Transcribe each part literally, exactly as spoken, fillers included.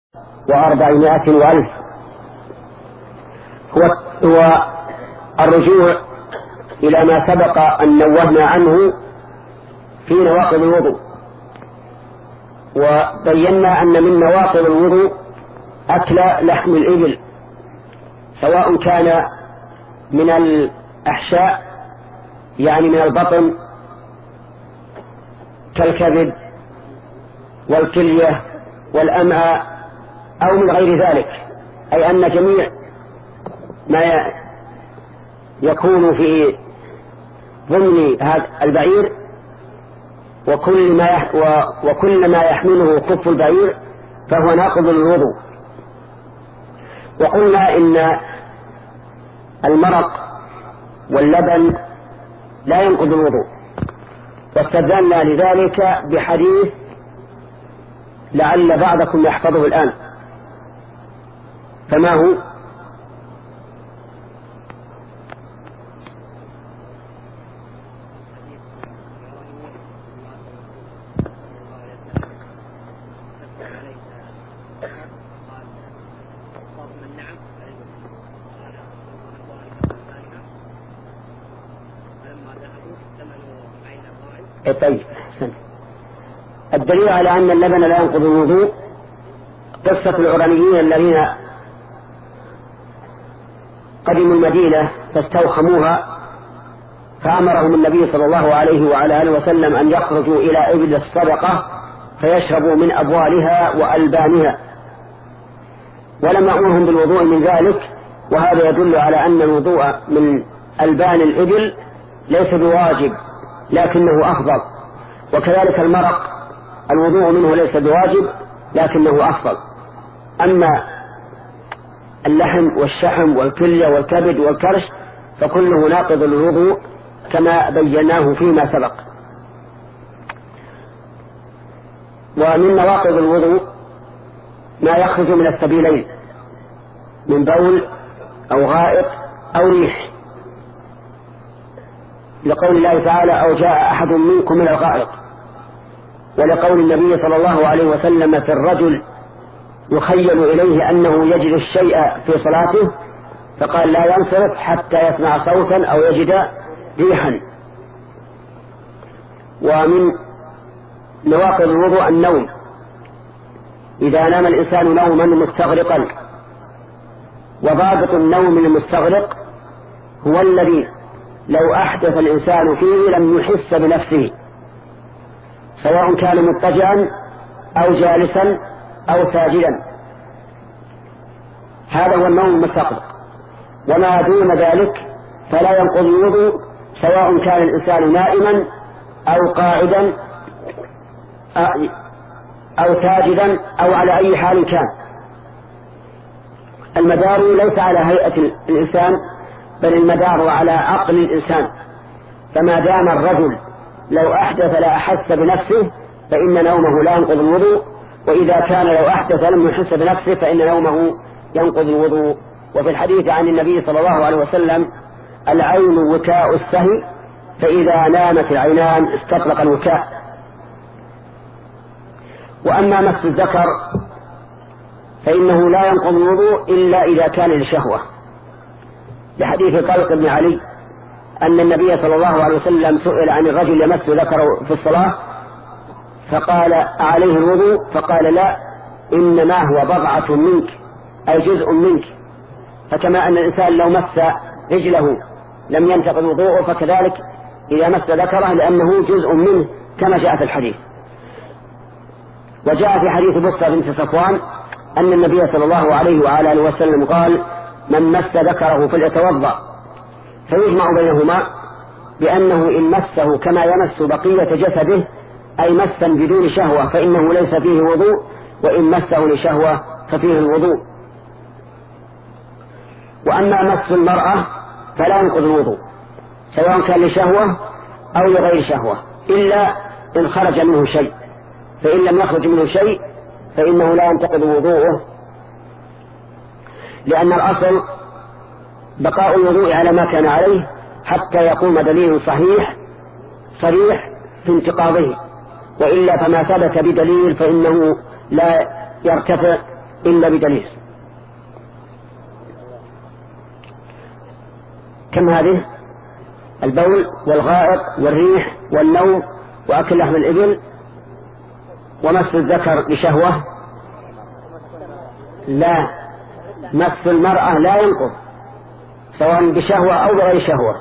وأربعمائة وألف. هو, هو الرجوع إلى ما سبق أن نوهنا عنه في نواقض الوضوء، وبينا أن من نواقض الوضوء أكل لحم الإبل، سواء كان من الأحشاء يعني من البطن كالكبد والكلية والأمعاء، أو من غير ذلك، أي أن جميع ما يكون في ضمن هذا البعير وكل ما وكل ما يحمله كف البعير فهو ناقض للوضوء. وقلنا إن المرق واللبن لا ينقض الوضوء، واستدلنا لذلك بحديث لعل بعضكم يحفظه الآن، فما هو؟ طيب، الدليل على أن اللبن لا ينقض الوضوء قصة العرانيين الذين قدموا المدينة فاستوخموها، فأمرهم النبي صلى الله عليه وعلى آله وسلم أن يخرجوا إلى إبل الصدقة فيشربوا من أبوالها وألبانها، ولم يأمرهم بالوضوء من ذلك. وهذا يدل على أن الوضوء من ألبان الإبل ليس بواجب لكنه أفضل، وكذلك المرق الوضوء منه ليس بواجب لكنه أفضل. أما اللحم والشحم والكلية والكبد والكرش فكله ناقض للوضوء كما بيناه فيما سبق. ومن نواقض الوضوء ما يخرج من السبيلين من بول أو غائط أو ريح، لقول الله تعالى أو جاء أحد منكم من الغائط، ولقول النبي صلى الله عليه وسلم في الرجل يخيل إليه أنه يجد الشيء في صلاته فقال لا ينصرف حتى يسمع صوتا أو يجد ريحا. ومن نواقض الوضوء النوم، إذا نام الإنسان نوما مستغرقا، وضابط النوم المستغرق هو الذي لو أحدث الإنسان فيه لم يحس بنفسه، سواء كان مضطجعا أو جالسا أو ساجدا، هذا هو النوم المستغرق. وما دون ذلك فلا ينقض الوضوء، سواء كان الإنسان نائما أو قاعدا أو ساجدا أو على أي حال كان. المدار ليس على هيئة الإنسان بل المدار على عقل الإنسان، فما دام الرجل لو أحدث لا أحس بنفسه فإن نومه لا ينقض الوضوء، وإذا كان لو أحدث لم يحس بنفسه فإن نومه ينقض الوضوء. وفي الحديث عن النبي صلى الله عليه وسلم العين وكاء السهي، فإذا نامت العينان استطلق الوكاء. وأما مس الذكر فإنه لا ينقض الوضوء إلا إذا كان لشهوة، لحديث طلق بن علي أن النبي صلى الله عليه وسلم سئل عن الرجل يمس ذكره في الصلاة فقال عليه الوضوء؟ فقال لا، إنما هو بضعة منك أي جزء منك. فكما أن الإنسان لو مس رجله لم ينتقض وضوءه، فكذلك إذا مس ذكره لأنه جزء منه كما جاء في الحديث. وجاء في حديث بصرة بنت صفوان أن النبي صلى الله عليه وعلى آله وسلم قال من مس ذكره فليتوضأ، فيجمع بينهما بأنه إن مسه كما يمس بقية جسده أي مسا بدون شهوة فإنه ليس فيه وضوء، وإن مسه لشهوة ففيه الوضوء. وأما مس المرأة فلا ينقض الوضوء سواء كان لشهوة أو لغير شهوة، إلا إن خرج منه شيء، فإن لم يخرج منه شيء فإنه لا ينتقض وضوءه، لأن الأصل بقاء الوضوء على ما كان عليه حتى يقوم دليل صحيح صريح في انتقاضه، وإلا فما ثبت بدليل فإنه لا يرتفع إلا بدليل. كم هذه؟ البول والغائط والريح والنوم وأكل لحم الإبل ومس الذكر بشهوة. لا، مس المرأة لا ينقض سواء بشهوة أو بغير شهوة.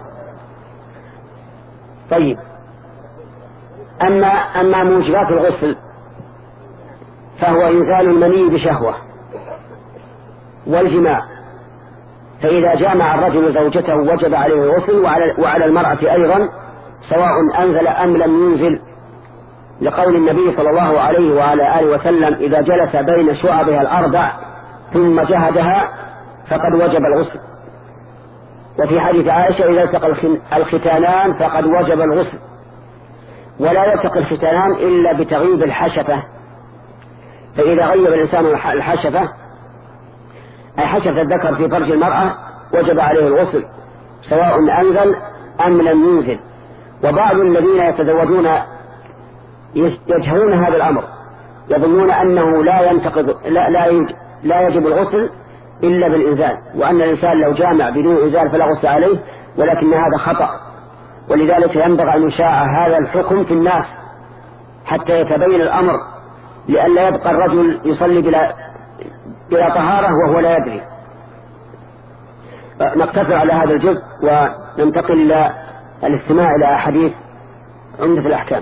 طيب، أما, أما موجبات الغسل فهو إنزال المني بشهوة والجماع، فإذا جامع الرجل زوجته وجب عليه الغسل، وعلى, وعلى المرأة أيضا سواء أنزل أم لم ينزل، لقول النبي صلى الله عليه وعلى آله وسلم: إذا جلس بين شعبها الأربع ثم جهدها فقد وجب الغسل. وفي حديث عائشة: إذا التقى الختانان فقد وجب الغسل. ولا يلتقي الختانان إلا بتغيب الحشفة، فإذا غيب الإنسان الحشفة أي حشفة الذكر في فرج المرأة وجب عليه الغسل سواء أنزل أم لم ينزل. وبعض الذين يتزوجون يجهلون هذا الأمر، يظنون أنه لا ينتقض لا, لا, لا يجب الغسل إلا بالإنزال، وأن الإنسان لو جامع بدون إنزال فلا غسل عليه، ولكن هذا خطأ. ولذلك ينبغي أن يشاع هذا الحكم في الناس حتى يتبين الأمر، لئلا يبقى الرجل يصلي بلا, بلا طهارة وهو لا يدري. نقتصر على هذا الجزء وننتقل إلى الاستماع إلى حديث عمدة الأحكام.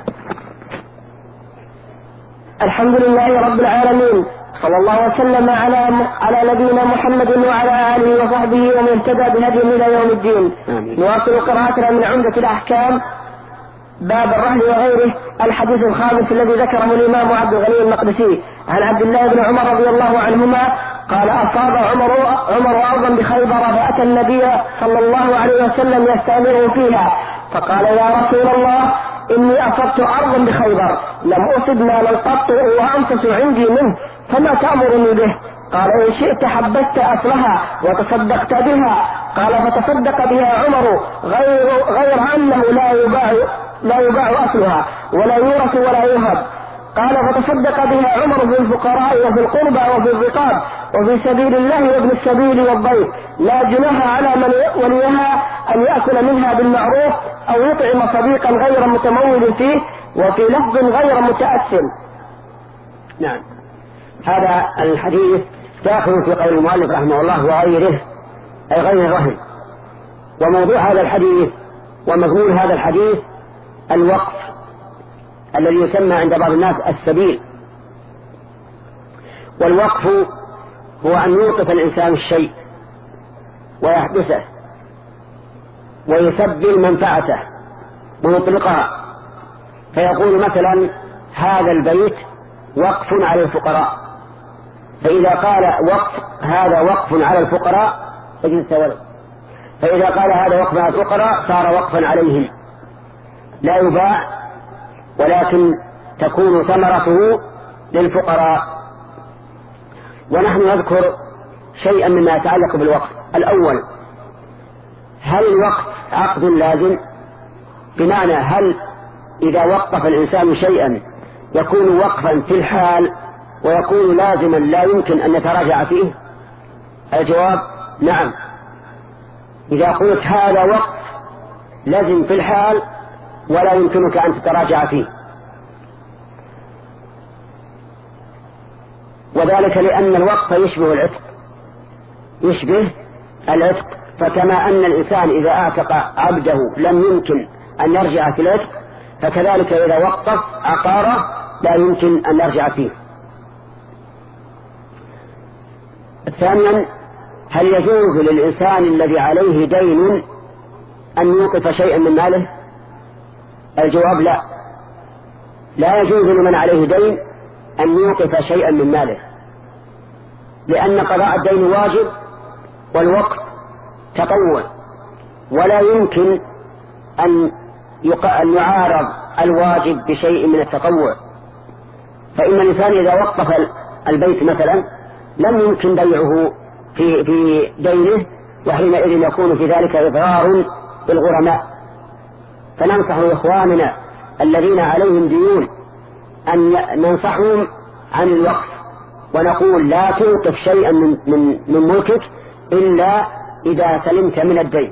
الحمد لله رب العالمين، صلى الله وسلم على على نبينا محمد وعلى آله وصحبه ومن اهتدى بهديه إلى يوم الدين. نواصل قراءتنا من عمدة الأحكام، باب الرهن وغيره. الحديث الخامس الذي ذكره الإمام عبد الغني المقدسي عن عبد الله بن عمر رضي الله عنهما قال: أصاب عمر عمر أرضا بخيبر فأتى النبي صلى الله عليه وسلم يستأمره فيها، فقال: يا رسول الله، إني أصبت أرضا بخيبر لم أصب مالا قط وأنفس عندي منه، فما تأمرني به؟ قال: إن شئت حبست أصلها وتصدقت بها. قال: فتصدق بها عمر، غير, غير أنه لا يباع, لا يباع أصلها ولا يورث ولا يوهب. قال: فتصدق بها عمر في الفقراء وفي القربى وفي الرقاب وفي سبيل الله وابن السبيل والضيف، لا جناح على من وليها أن يأكل منها بالمعروف أو يطعم صديقا غير متمول فيه، وفي لفظ غير متأثم. نعم، هذا الحديث داخل في قول المؤلف رحمه الله وغيره، أي غير الرهن. وموضوع هذا الحديث ومضمون هذا الحديث الوقف الذي يسمى عند بعض الناس السبيل. والوقف هو أن يوقف الإنسان الشيء ويحبسه ويسبل منفعته ويطلقها، فيقول مثلا: هذا البيت وقف على الفقراء، فإذا قال وقف هذا وقف على الفقراء فجلس ولد، فإذا قال هذا وقف على الفقراء صار وقفا عليهم، لا يباع ولكن تكون ثمرته للفقراء. ونحن نذكر شيئا مما يتعلق بالوقف. الأول: هل الوقف عقد لازم؟ بمعنى هل إذا وقف الإنسان شيئا يكون وقفا في الحال ويكون لازما لا يمكن أن يتراجع فيه؟ الجواب: نعم. إذا قلت هذا وقف لازم في الحال ولا يمكنك أن تتراجع فيه، وذلك لأن الوقف يشبه العتق يشبه العتق فكما أن الإنسان إذا أعتق عبده لم يمكن أن يرجع في العتق، فكذلك إذا وقف عقاره لا يمكن أن يرجع فيه. ثانيا: هل يجوز للإنسان الذي عليه دين أن يوقف شيئا من ماله؟ الجواب: لا، لا يجوز لمن عليه دين أن يوقف شيئا من ماله، لأن قضاء الدين واجب والوقف تطوع، ولا يمكن أن أن يعارض الواجب بشيء من التطوع. فإن الإنسان إذا وقف البيت مثلا لم يمكن بيعه في في دينه، وحينئذ يكون في ذلك إضرار بالغرماء. فننصح إخواننا الذين عليهم ديون أن ننصحهم عن الوقف ونقول لا توقف شيئا من, من, من ملكك إلا إذا سلمت من الدين.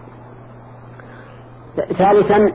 ثالثا،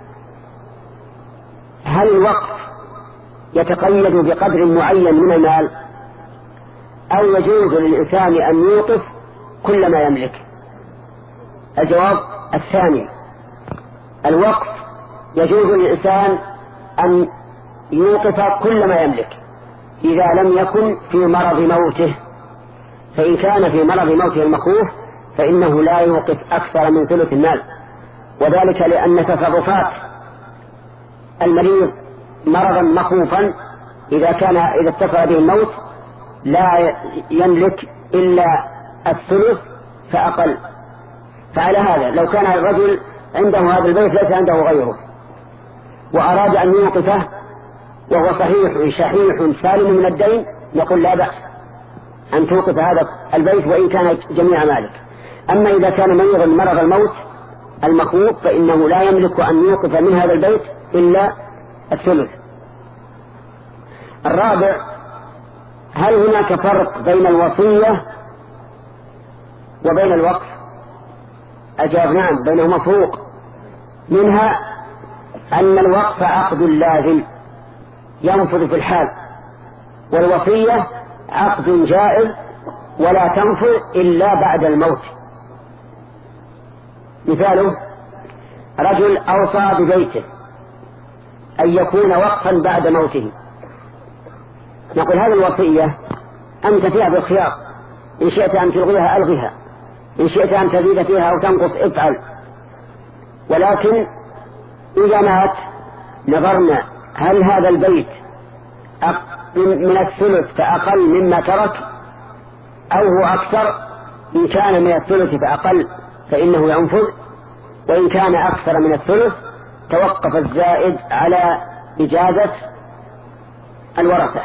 هل الوقف يتقيد بقدر معين من المال أو يجوز للإنسان أن يوقف كل ما يملك؟ الجواب الثاني، الوقف يجوز للإنسان أن يوقف كل ما يملك إذا لم يكن في مرض موته، فإن كان في مرض موته المخوف فإنه لا يوقف أكثر من ثلث المال، وذلك لأن تصرفات المريض مرضا مخوفا إذا كان إذا اتصل به الموت لا يملك إلا الثلث فأقل. فعلى هذا لو كان الرجل عنده هذا البيت ليس عنده غيره وأراد أن يوقفه وهو صحيح شحيح سالم من الدين، نقول لا بأس أن توقف هذا البيت وإن كان جميع مالك. أما إذا كان مريضا مرض الموت المخوف فإنه لا يملك أن يوقف من هذا البيت إلا الثلث. الرابع، هل هناك فرق بين الوصية وبين الوقف؟ أجاب نعم، بينهما فروق، منها أن الوقف عقد لازم ينفذ في الحال، والوصية عقد جائز ولا تنفذ إلا بعد الموت. مثاله رجل أوصى ببيته أن يكون وقفا بعد موته، نقول هذه الوصية أنت فيها بالخيار، إن شئت أن تلغيها ألغيها، إن شئت أن تزيد فيها أو تنقص افعل، ولكن إذا مات نظرنا هل هذا البيت من الثلث فأقل مما ترك أو هو أكثر. إن كان من الثلث فأقل فإنه ينفذ، وإن كان أكثر من الثلث توقف الزائد على إجازة الورثة.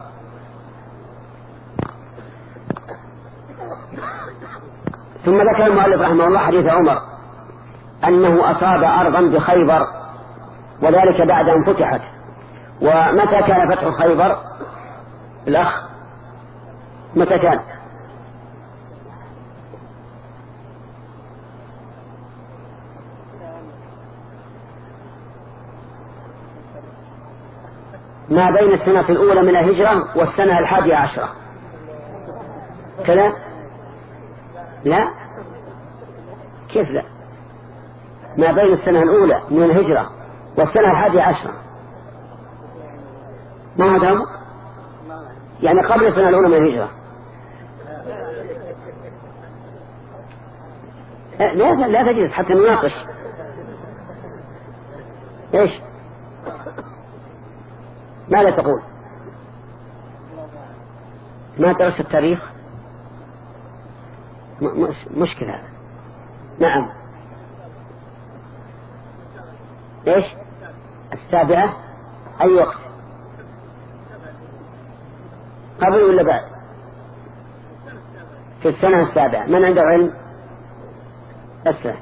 ثم ذكر المؤلف رحمه الله حديث عمر أنه أصاب أرضا بخيبر وذلك بعد أن فتحت. ومتى كان فتح خيبر الأخ؟ متى كان؟ ما بين السنة الأولى من الهجرة والسنة الحادية عشرة كذا؟ لا، كيف لا؟ ما بين السنة الأولى من الهجرة والسنة الحادية عشرة، ما هذا؟ يعني قبل السنة الأولى من الهجرة. لا لا تجلس حتى نناقش. ايش؟ ماذا تقول؟ ما درس التاريخ؟ مش مشكلة. نعم. ايش؟ السابعة؟ أي وقت؟ قبل ولا بعد؟ في السنة السابعة. من عنده علم؟ أسرع.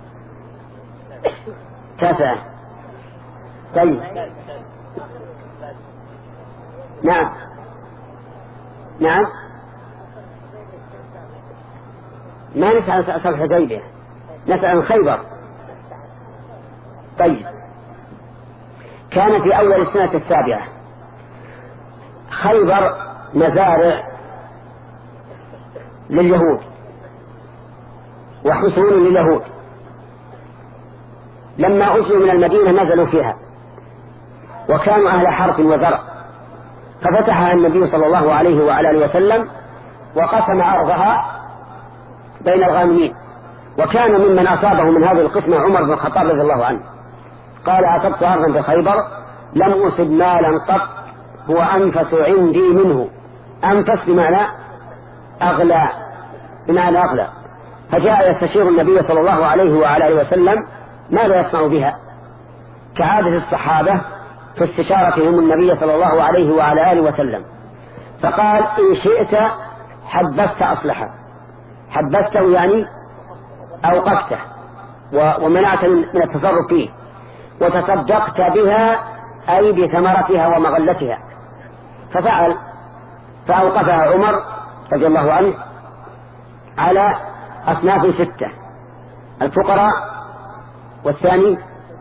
تاسعة. طيب. نعم نعم. ما نسأل عن صلح الحديبية، نسأل عن خيبر. طيب، كان في أول السنة السابعة خيبر مزارع لليهود وحصول لليهود، لما أجلوا من المدينة نزلوا فيها وكانوا أهل حرث وزرع، ففتحها النبي صلى الله عليه وعلى آله وسلم وقسم أرضها بين الغانمين. وكان ممن أصابه من هذه القسمة عمر بن الخطاب رضي الله عنه، قال أصبت أرضا بخيبر لم أصب مالا قط هو أنفس عندي منه. أنفس بمعنى أغلى، بمعنى أغلى. فجاء يستشير النبي صلى الله عليه وعلى آله وسلم ماذا يصنع بها، كعادة الصحابة في استشارتهم النبي صلى الله عليه وعلى آله وسلم. فقال إن شئت حبست أصلحه. حبسته يعني أوقفته ومنعت من التصرف فيه، وتصدقت بها أي بثمرتها ومغلتها. ففعل فأوقفها عمر رضي الله عنه على أصناف ستة: الفقراء، والثاني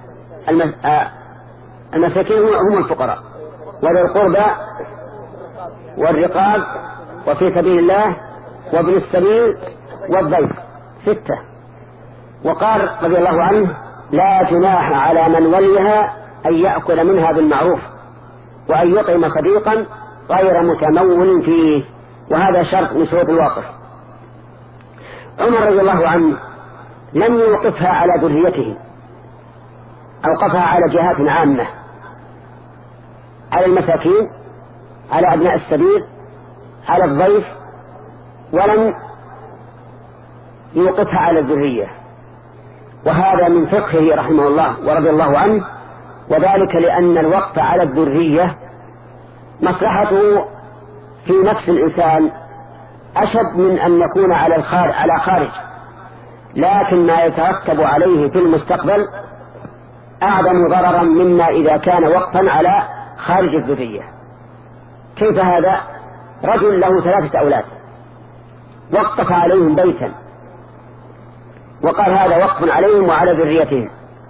المساكين هم الفقراء، وذي القربى، والرقاب، وفي سبيل الله، وابن السبيل، والضيف، ستة. وقال رضي الله عنه: لا جناح على من وليها أن يأكل منها بالمعروف، وأن يطعم صديقا غير متمول فيه، وهذا شرط من شروط الواقف. عمر رضي الله عنه لم يوقفها على ذريته، أوقفها على جهات عامة: على المساكين، على أبناء السبيل، على الضيف، ولم يوقفها على الذرية. وهذا من فقهه رحمه الله ورضي الله عنه، وذلك لأن الوقف على الذرية مصلحته في نفس الإنسان أشد من أن يكون على الخارج على خارج، لكن ما يترتب عليه في المستقبل أعظم ضررا مما إذا كان وقفا على خارج الذرية. كيف هذا؟ رجل له ثلاثة أولاد وقف عليهم بيتا، وقال هذا وقف عليهم وعلى ذريتهم.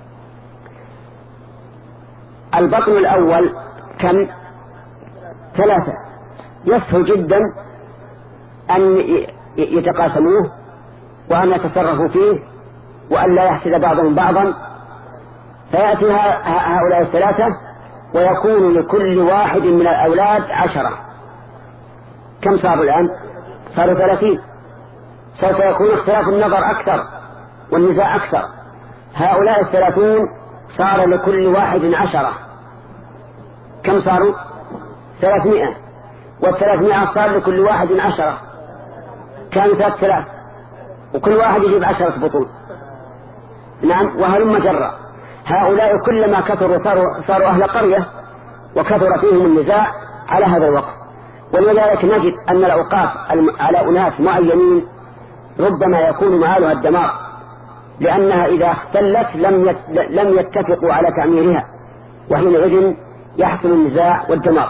البطن الأول كم؟ ثلاثة. يسهل جدا أن يتقاسموه، وأن يتصرفوا فيه، وأن لا يحسد بعضهم بعضا، فيأتي هؤلاء الثلاثة ويكون لكل واحد من الأولاد عشرة. كم صاروا الآن؟ صاروا ثلاثين. سوف يكون اختلاف النظر أكثر والنزاع أكثر. هؤلاء الثلاثون صار لكل واحد عشرة. كم صاروا؟ ثلاثمائة. والثلاثمائة صار لكل واحد عشرة، كان ثلاث ثلاث، وكل واحد يجيب عشرة بطون. نعم، وهلم جرى. هؤلاء كلما كثروا صاروا, صاروا أهل قرية، وكثر فيهم النزاع على هذا الوقت. ولذلك نجد أن الأوقاف على أناس معينين ربما يكون مآلها الدمار، لأنها إذا اختلت لم لم يتفقوا على تعميرها، وحينئذ يحصل النزاع والدمار.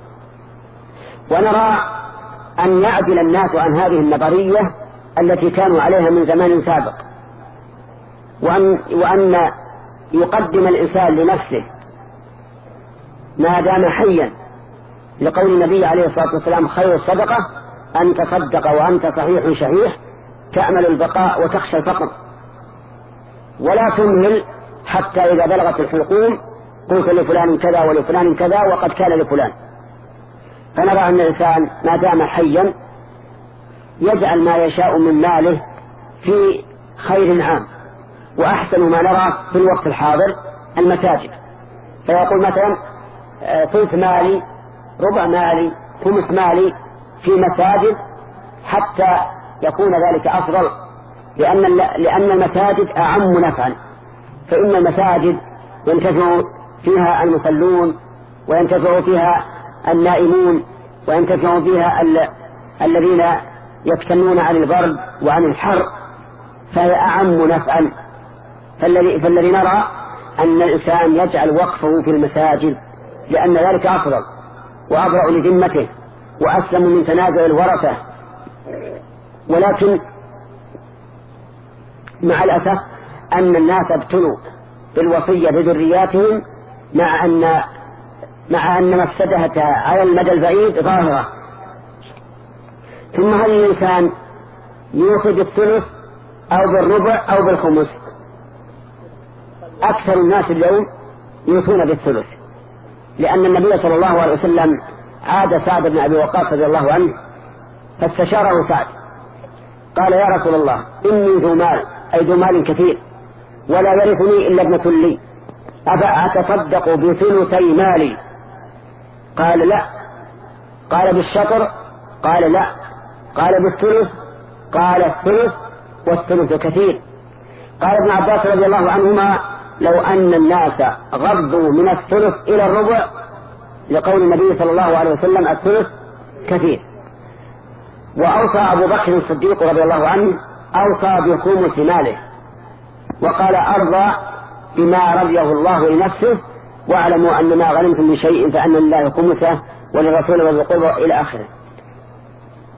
ونرى أن يعدل الناس عن هذه النظرية التي كانوا عليها من زمان سابق، وأن, وأن يقدم الإنسان لنفسه ما دام حيا، لقول النبي عليه الصلاة والسلام: خير الصدقة أن تصدق وأنت صحيح شحيح تأمل البقاء وتخشى الفقر، ولا تمهل حتى إذا بلغت الحلقوم قلت لفلان كذا ولفلان كذا وقد كان لفلان. فنرى أن الإنسان ما دام حيا يجعل ما يشاء من ماله في خير عام. وأحسن ما نرى في الوقت الحاضر المساجد، فيقول مثلا ثلث مالي، ربع مالي، خمس مالي في مساجد، حتى يكون ذلك أفضل، لأن لأن المساجد أعم نفعا. فإن المساجد ينتفع فيها المصلون، وينتفع فيها النائمون، وينتفع فيها ال... الذين يتكنون عن البرد وعن الحر، فهي أعم نفعا. فالذي, فالذي نرى أن الإنسان يجعل وقفه في المساجد، لأن ذلك أفضل وأبرأ لذمته وأسلم من تنازع الورثة. ولكن مع الأسف أن الناس ابتلوا بالوصية بذرياتهم، مع أن مع أن مفسدتها على المدى البعيد ظاهرة. ثم هل الإنسان يوصي بالثلث أو بالربع أو بالخمس؟ أكثر الناس اليوم يوصون بالثلث، لأن النبي صلى الله عليه وسلم عاد سعد بن أبي وقاص رضي الله عنه فاستشاره سعد، قال: يا رسول الله، إني ذو مال، أي ذو مال كثير، ولا يرثني إلا ابنة لي، أفأتصدق بثلثي مالي؟ قال: لا. قال: بالشطر؟ قال: لا. قال: بالثلث؟ قال: الثلث، والثلث كثير. قال ابن عباس رضي الله عنهما: لو أن الناس غضوا من الثلث إلى الربع، لقول النبي صلى الله عليه وسلم: الثلث كثير. وأوصى أبو بكر الصديق رضي الله عنه أوصى بخمس ماله، وقال: أرضى بما رضيه الله لنفسه، واعلموا أن ما غنمتم من شيء فأن لله خمسه وللرسول وذي القربى إلى آخره.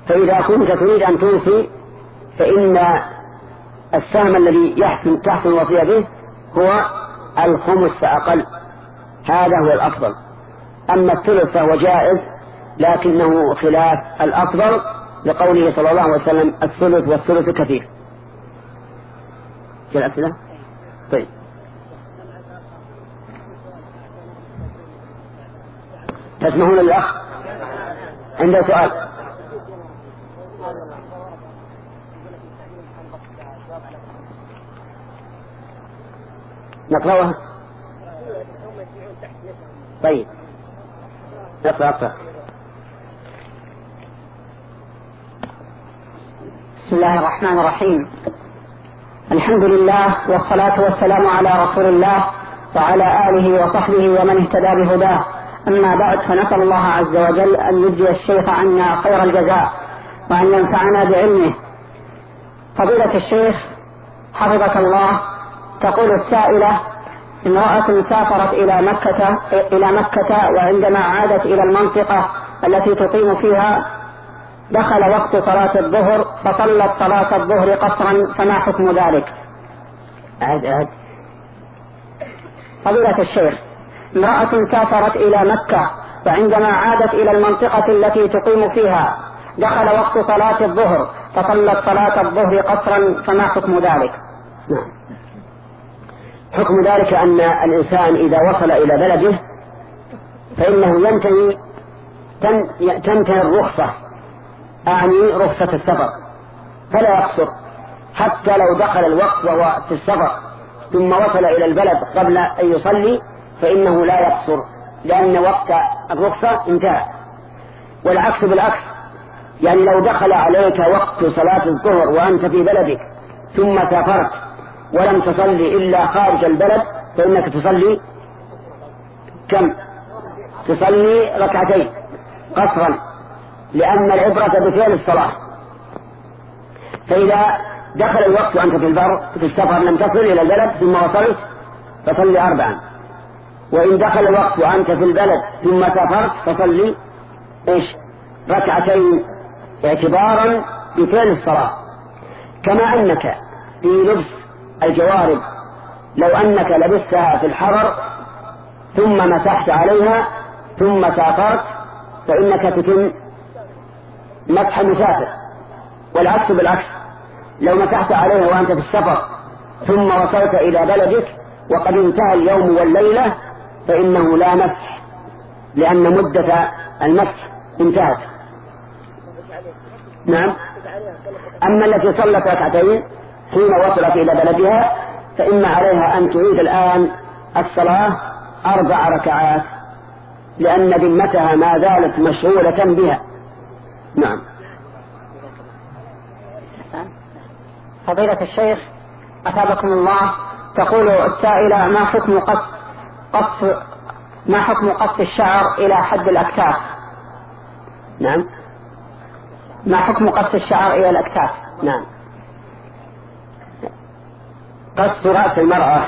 فإذا كنت تريد أن توصي فإن السهم الذي يحسن تحسن الوصية به هو الخمس فأقل، هذا هو الأفضل. أما الثلث فهو جائز لكنه خلاف الأفضل لقوله صلى الله عليه وسلم الثلث والثلث كثير. جاء الأسئلة؟ طيب تسمحون للأخ عنده سؤال؟ نقرأها. طيب نقرأ أقرأ. بسم الله الرحمن الرحيم. الحمد لله والصلاة والسلام على رسول الله وعلى آله وصحبه ومن اهتدى بهداه. أما بعد، فنسأل الله عز وجل أن يجزي الشيخ عنا خير الجزاء وأن ينفعنا بعلمه. فضيلة الشيخ حفظك الله، تقول السائلة: امرأة سافرت إلى مكة إلى مكة وعندما عادت إلى المنطقة التي تقيم فيها دخل وقت صلاة الظهر فصلت صلاة الظهر قصرا، فما حكم ذلك؟ عاد عاد. فضيلة الشيخ، امرأة سافرت إلى مكة وعندما عادت إلى المنطقة التي تقيم فيها دخل وقت صلاة الظهر فصلت صلاة الظهر قصرا، فما حكم ذلك؟ نعم. حكم ذلك أن الإنسان إذا وصل إلى بلده فإنه ينتهي تنتهي الرخصة، أعني رخصة السفر، فلا يقصر حتى لو دخل الوقت وهو في السفر ثم وصل إلى البلد قبل أن يصلي فإنه لا يقصر، لأن وقت الرخصة انتهى. والعكس بالعكس، يعني لو دخل عليك وقت صلاة الظهر وأنت في بلدك ثم سافرت ولم تصلي إلا خارج البلد فإنك تصلي كم؟ تصلي ركعتين قصرا، لأن العبرة بفعل الصلاة. فإذا دخل الوقت وأنت في البر في السفر لم تصل إلى البلد ثم وصلت فصلي أربعا، وإن دخل الوقت وأنت في البلد ثم سافرت فصلي إيش؟ ركعتين، اعتبارا بفعل الصلاة. كما أنك في لبس الجوارب لو أنك لبستها في الحضر ثم مسحت عليها ثم سافرت فإنك تتم مسح المسافر، والعكس بالعكس، لو مسحت عليها وأنت في السفر ثم وصلت إلى بلدك وقد انتهى اليوم والليلة فإنه لا مسح، لأن مدة المسح انتهت. نعم. أما التي صلت ركعتين حين وصلت إلى بلدها فإن عليها أن تعيد الآن الصلاة أربع ركعات، لأن ذمتها ما زالت مشغولة بها. نعم. فضيلة الشيخ أثابكم الله، تقول السائلة: ما حكم قص قص ما حكم قص الشعر إلى حد الأكتاف؟ نعم. ما حكم قص الشعر إلى الأكتاف؟ نعم. قص رأس المرأة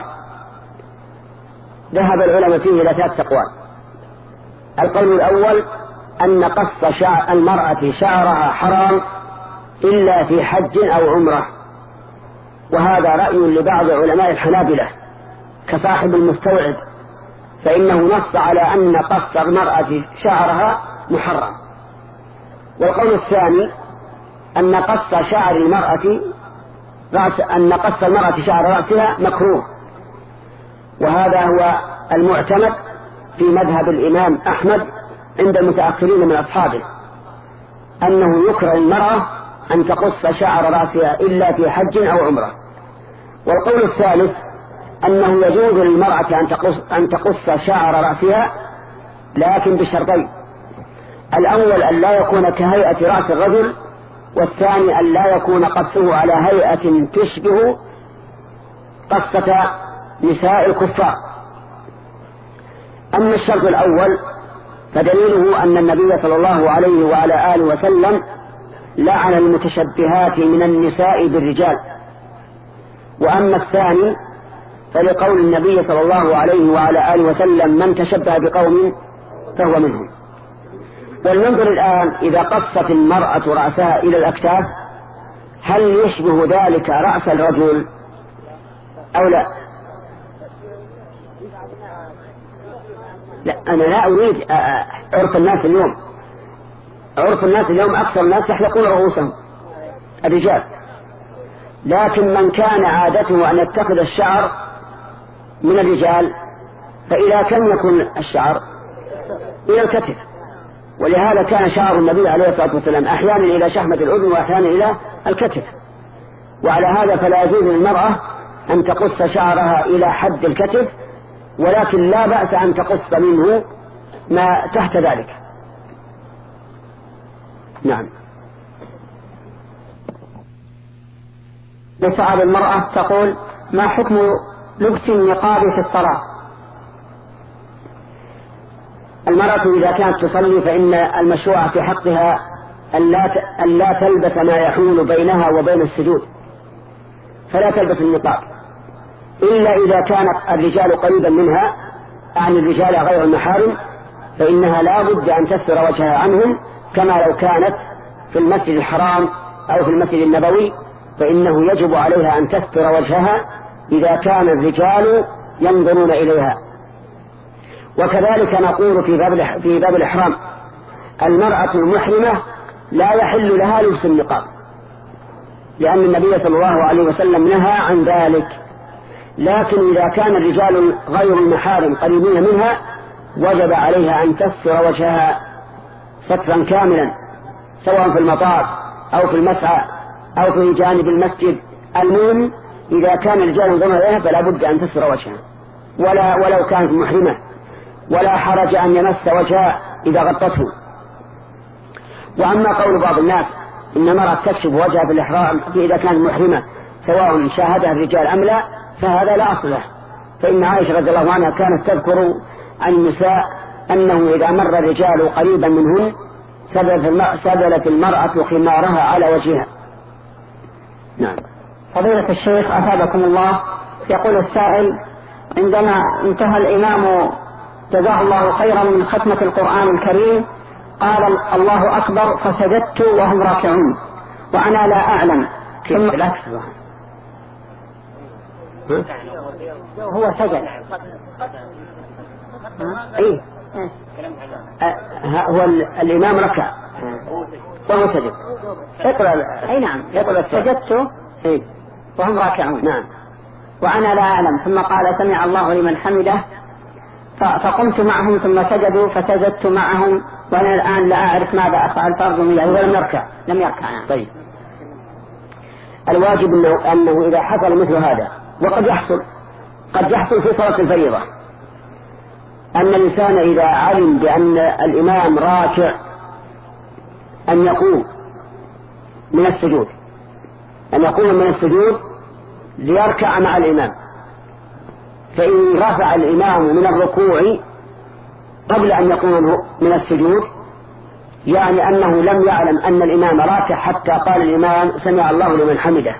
ذهب العلماء فيه إلى ثلاث أقوال. القول الأول أن قص شعر المرأة شعرها حرام إلا في حج أو عمرة، وهذا رأي لبعض علماء الحنابلة كصاحب المستوعب، فإنه نص على أن قص المرأة شعرها محرم. والقول الثاني أن قص شعر المرأة رأس أن قص المرأة شعر رأسها مكروه، وهذا هو المعتمد في مذهب الإمام أحمد عند المتأخرين من أصحابه، أنه يكره المرأة أن تقص شعر رأسها إلا في حج أو عمرة. والقول الثالث أنه يجوز للمرأة أن تقص, أن تقص شعر رأسها لكن بشرطين: الأول أن لا يكون كهيئة رأس الرجل، والثاني أن لا يكون قصه على هيئة تشبه قصة نساء الكفار. أما الشرط الأول فدليله أن النبي صلى الله عليه وعلى آله وسلم لعن المتشبهات من النساء بالرجال. وأما الثاني فلقول النبي صلى الله عليه وعلى آله وسلم: من تشبه بقوم فهو منهم. ولننظر الآن إذا قصت المرأة رأسها إلى الأكتاف هل يشبه ذلك رأس الرجل أو لا؟ لا، أنا لا أريد عرف الناس اليوم. عرف الناس اليوم أكثر الناس يحلقون رؤوسهم الرجال، لكن من كان عادته أن يتخذ الشعر من الرجال فإذا كم يكون الشعر إلى الكتف، ولهذا كان شعر النبي عليه الصلاة والسلام أحيانا إلى شحمة الأذن وأحيانا إلى الكتف. وعلى هذا فلا يجوز للمرأة أن تقص شعرها إلى حد الكتف، ولكن لا بأس أن تقص منه ما تحت ذلك. نعم. لسعد المرأة تقول: ما حكم لبس النقاب في الصلاة؟ المرأة إذا كانت تصلي فإن المشروع في حقها أن لا تلبس ما يحول بينها وبين السجود، فلا تلبس النقاب إلا إذا كان الرجال قريبا منها، عن الرجال غير المحارم، فإنها لا بد أن تستر وجهها عنهم، كما لو كانت في المسجد الحرام أو في المسجد النبوي، فإنه يجب عليها أن تستر وجهها إذا كان الرجال ينظرون إليها. وكذلك نقول في باب في باب الإحرام: المرأة المحرمة لا يحل لها لبس النقاب، لأن النبي صلى الله عليه وسلم نهى عن ذلك. لكن إذا كان الرجال غير المحارم قريبين منها وجب عليها أن تستر وجهها سترا كاملا، سواء في المطاف أو في المسعى أو في جانب المسجد. المهم إذا كان الرجال ينظرون إليها فلا بد أن تستر وجهها ولا ولو كانت محرمة، ولا حرج أن يمس وجهها إذا غطته. وأما قول بعض الناس إن المرأة تكشف وجهها في الإحرام إذا كانت محرمة سواء شاهدها الرجال أم لا، فهذا لا أصل له. فإن عائشة رضي الله عنها كانت تذكر عن النساء أنه إذا مر الرجال قريبا منهن سدلت المرأة خمارها على وجهها. نعم. فضيلة الشيخ أفادكم الله، يقول السائل: عندما انتهى الإمام جزاه الله خيرا من ختمة القرآن الكريم قال الله أكبر فسجدت وهم راكعون وأنا لا أعلم. ثم هو سجد. إيه؟ هو الإمام ركع وهو سجد. اقرأ. أي نعم. اقرأ. سجدت إيه؟ وهم راكعون. نعم. وأنا لا أعلم. ثم قال: سمع الله لمن حمده، فقمت معهم ثم سجدوا فسجدت معهم وأنا الآن لا أعرف ماذا أفعل، فأرجو من الله. ولم يركع. لم يركع. نعم. طيب، الواجب أنه, أنه إذا حصل مثل هذا، وقد يحصل قد يحصل في صلاة الفريضة، أن الإنسان إذا علم بأن الإمام راكع أن يقوم من السجود أن يقوم من السجود ليركع مع الإمام. فإن رفع الإمام من الركوع قبل أن يقوم من السجود يعني أنه لم يعلم أن الإمام راكع حتى قال الإمام: سمع الله لمن حمده.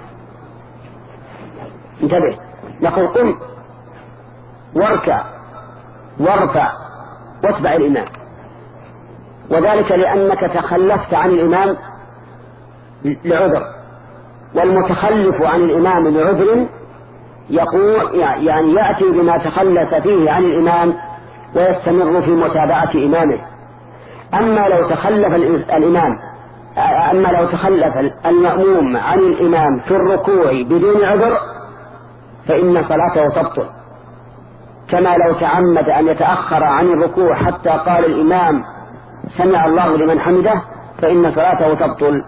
انتبه، نقول: قم واركع وارفع واتبع الإمام، وذلك لأنك تخلفت عن الإمام لعذر، والمتخلف عن الإمام لعذر يقول يعني يأتي بما تخلف فيه عن الإمام ويستمر في متابعة إمامه. أما لو تخلف الإمام أما لو تخلف المأموم عن الإمام في الركوع بدون عذر فإن صلاته تبطل، كما لو تعمد أن يتأخر عن الركوع حتى قال الإمام: سمع الله لمن حمده، فإن صلاته تبطل.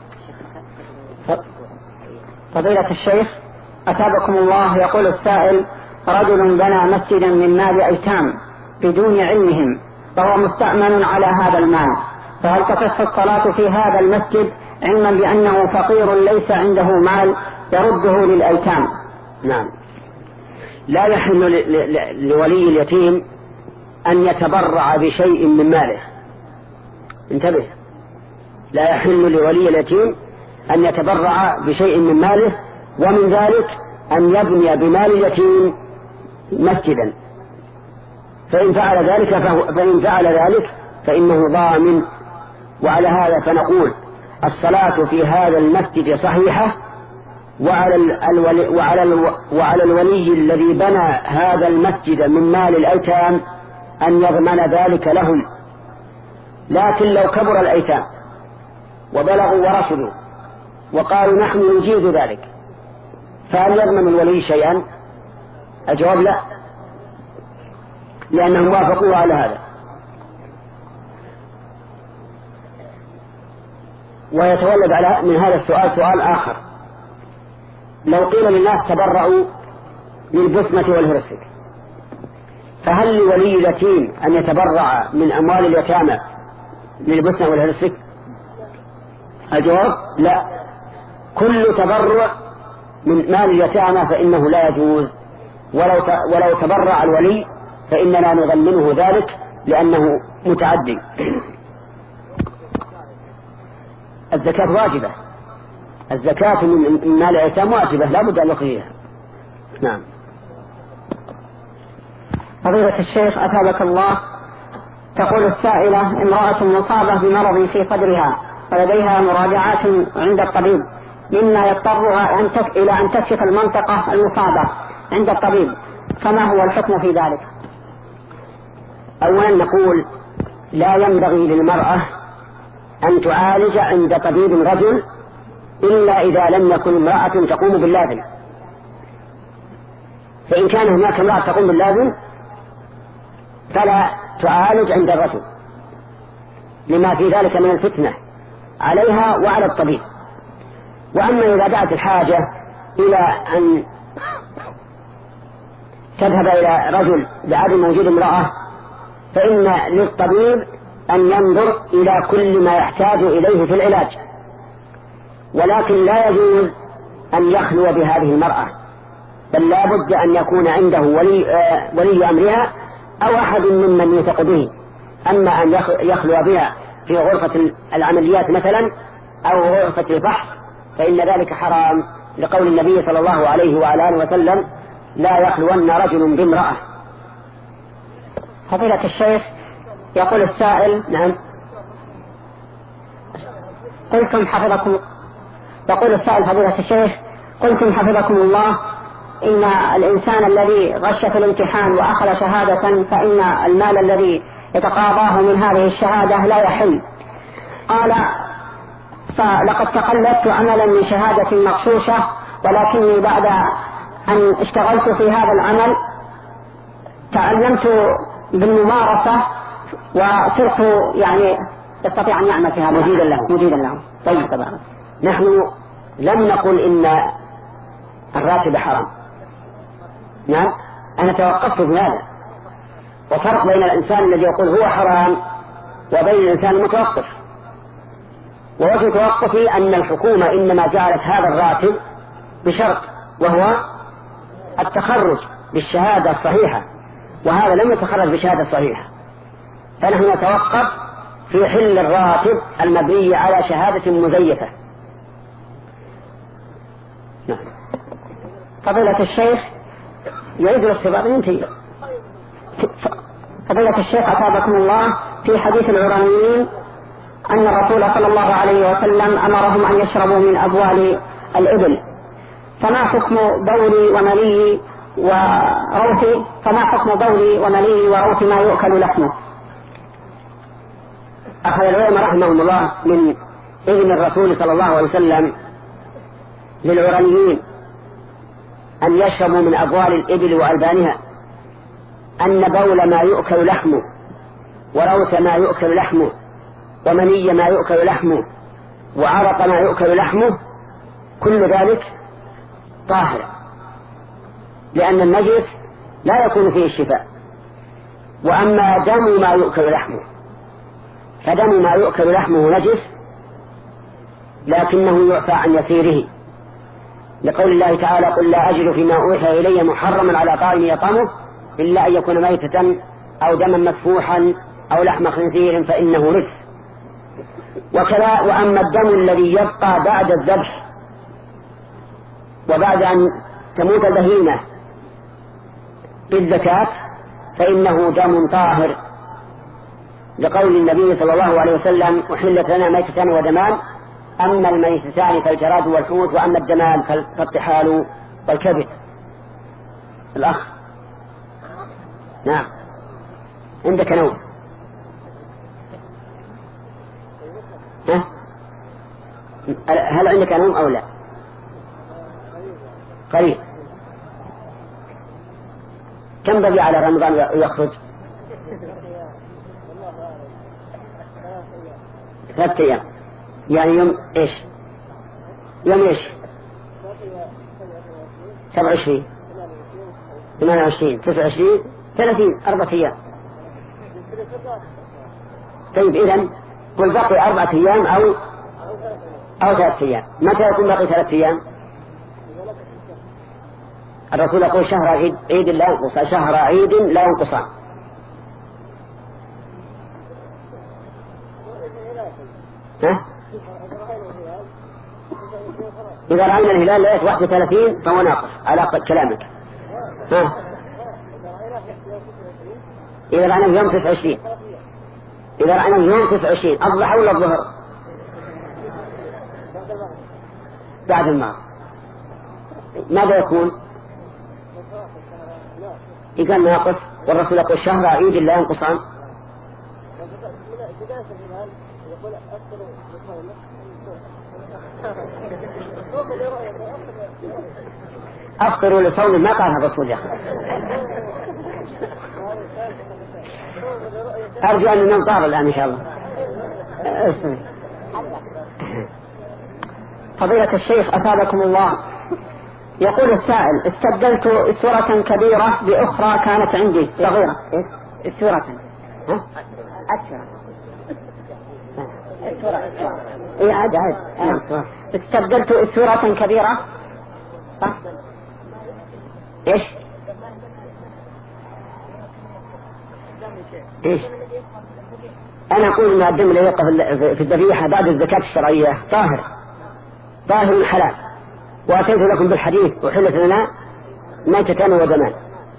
فضيلة الشيخ أتابكم الله، يقول السائل: رجل بنى مسجدا من مال أيتام بدون علمهم فهو مستأمن على هذا المال، فهل تصح الصلاة في هذا المسجد علما بأنه فقير ليس عنده مال يرده للأيتام؟ نعم. لا يحل لولي اليتيم أن يتبرع بشيء من ماله. انتبه، لا يحل لولي اليتيم أن يتبرع بشيء من ماله، ومن ذلك أن يبني بمال اليتيم مسجدا، فإن فعل ذلك فهو فإن فعل ذلك فإنه ضامن وعلى هذا فنقول الصلاة في هذا المسجد صحيحة، وعلى الولي, وعلى الو وعلى الولي الذي بنى هذا المسجد من مال الأيتام أن يضمن ذلك لهم. لكن لو كبر الأيتام وبلغوا ورشدوا وقالوا نحن نجيز ذلك، فهل يضمن الولي شيئا؟ الجواب لا، لأنهم وافقوا على هذا. ويتولد على من هذا السؤال سؤال آخر: لو قيل للناس تبرعوا للبسمة والهرسك، فهل لولي اليتيم أن يتبرع من أموال اليتامى للبسمة والهرسك؟ الجواب لا، كل تبرع من مال اليتامى فإنه لا يجوز، ولو ولو تبرع الولي فإننا نغنمه ذلك لأنه متعدي. الزكاة واجبة، الزكاة من مال الأيتام واجبة لا بد أن نخرجها. نعم. فضيلة الشيخ أثابك الله، تقول السائلة: امرأة مصابة بمرض في صدرها ولديها مراجعات عند الطبيب مما يضطرها إلى أن تكشف المنطقة المصابة عند الطبيب، فما هو الحكم في ذلك؟ أولا نقول لا ينبغي للمرأة أن تعالج عند طبيب رجل إلا إذا لم يكن امرأة تقوم باللازم. فإن كان هناك امرأة تقوم باللازم فلا تعالج عند الرجل لما في ذلك من الفتنة عليها وعلى الطبيب. وأما إذا دعت الحاجة إلى أن تذهب إلى رجل بعدم وجود امرأة فإن للطبيب أن ينظر إلى كل ما يحتاج إليه في العلاج، ولكن لا يجوز أن يخلو بهذه المرأة، بل لا بد أن يكون عنده ولي, آه ولي أمرها أو أحد ممن يثق به. أما أن يخلو بها في غرفة العمليات مثلا أو غرفة الفحص فإن ذلك حرام، لقول النبي صلى الله عليه وعلى آله وسلم: لا يخلون رجل بامرأة. فضيلة الشيخ، يقول السائل: نعم. قلتم حفظكم يقول السائل فضيلة الشيخ: قلتم حفظكم الله إن الإنسان الذي غش في الامتحان وأخذ شهادة فإن المال الذي يتقاضاه من هذه الشهادة لا يحل. قال: فلقد تقلدت عملا من شهادة مغشوشة، ولكني بعد أن اشتغلت في هذا العمل تعلمت بالممارسة وصرت يعني يستطيع أن يعمل في هذا مجيدا له. مجيدا له. طيب تبارك. نحن لم نقل إن الراتب حرام، نعم، أنا توقفت بهذا. وفرق بين الإنسان الذي يقول هو حرام وبين الإنسان المتوقف. ووجه توقفي أن الحكومة إنما جعلت هذا الراتب بشرط، وهو التخرج بالشهادة الصحيحة، وهذا لم يتخرج بشهادة صحيحة، فنحن نتوقف في حل الراتب المبني على شهادة مزيفة. نعم. فضيلة الشيخ، يريد الاختبار ينتهي. فضيلة الشيخ أثابكم الله، في حديث العرانيين أن الرسول صلى الله عليه وسلم أمرهم أن يشربوا من أبوال الإبل، فما حكم بولي وملي وروثي فما حكم بولي وملي وروث ما يؤكل لحمه؟ أخذ العلماء رحمهم الله من إذن الرسول صلى الله عليه وسلم للعرانيين أن يشربوا من أبوال الإبل وألبانها أن بول ما يؤكل لحمه وروث ما يؤكل لحمه ومني ما يؤكل لحمه وعرق ما يؤكل لحمه كل ذلك طاهر، لأن النجس لا يكون فيه الشفاء. وأما دم ما يؤكل لحمه فدم ما يؤكل لحمه نجس، لكنه يعفى عن يسيره، لقول الله تعالى: قل لا أجد فيما أوحي إلي محرما على طائم يطعمه إلا أن يكون ميتة أو دما مسفوحا أو لحم خنزير فإنه رجس. وكذا وأما الدم الذي يبقى بعد الذبح وبعد أن تموت البهيمة بالزكاة فإنه دم طاهر لقول النبي صلى الله عليه وسلم أحلت لنا ميتتان ودمان، أما الميتتان فالجراد والحوت، وأما الدمان فالطحال والكبد. الأخ نعم عندك نوم. ها؟ هل عندك نوم أو لا؟ قريب. كم بقي على رمضان يخرج؟ ثلاثة أيام. يعني يوم إيش؟ يوم إيش؟ سبع وعشرين، ثمانية وعشرين، تسعة وعشرين، ثلاثين، أربعة أيام. طيب إذن قل بقي أربعة أيام أو أو ثلاثة أيام. متى يكون بقي ثلاثة أيام؟ الرسول يقول شهر عيد, عيد لا ينقص، شهر عيد لا ينقصان. ها؟ إذا رأينا الهلال ليلة واحد وثلاثين فهو ناقص على كلامك. ها؟ إذا رأينا يوم تسعة وعشرين، إذا رأينا يوم تسعة وعشرين الضحى ولا الظهر؟ بعد المغرب. ماذا يكون؟ إذا ناقص، والرسول يقول شهر عيد لا ينقصان. أفطروا لصوم ما قال الرسول يا أخي. أرجو أن ننطار الآن إن شاء الله. فضيلة الشيخ أثابكم الله، يقول السائل: استبدلت سورة كبيرة بأخرى كانت عندي صغيرة. سورة ها؟ السورة إيه عاد عاد استبدلت سورة كبيرة. صح؟ إيش؟ إيش؟ أنا أقول أن الدم اللي يقف في الذبيحة بعد الزكاة الشرعية طاهر، طاهر حلال. وأتيت لكم بالحديث وحلت لنا ميتتان ودمان.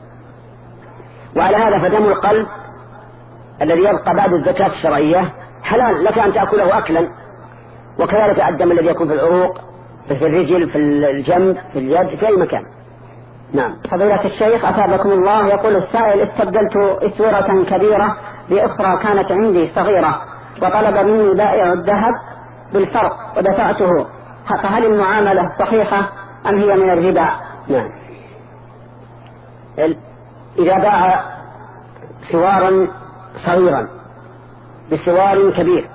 وعلى هذا فدم القلب الذي يبقى بعد الزكاة الشرعية حلال لك أن تأكله أكلا، وكذلك الدم الذي يكون في العروق، في الرجل، في الجنب، في اليد، في أي مكان. نعم. فضيلة الشيخ أثابكم الله، يقول السائل: استبدلت سورة كبيرة بأخرى كانت عندي صغيرة، وطلب مني بائع الذهب بالفرق ودفعته، فهل المعاملة صحيحة أم هي من الربا؟ نعم. إذا باع سوارا صغيرا بسوار كبير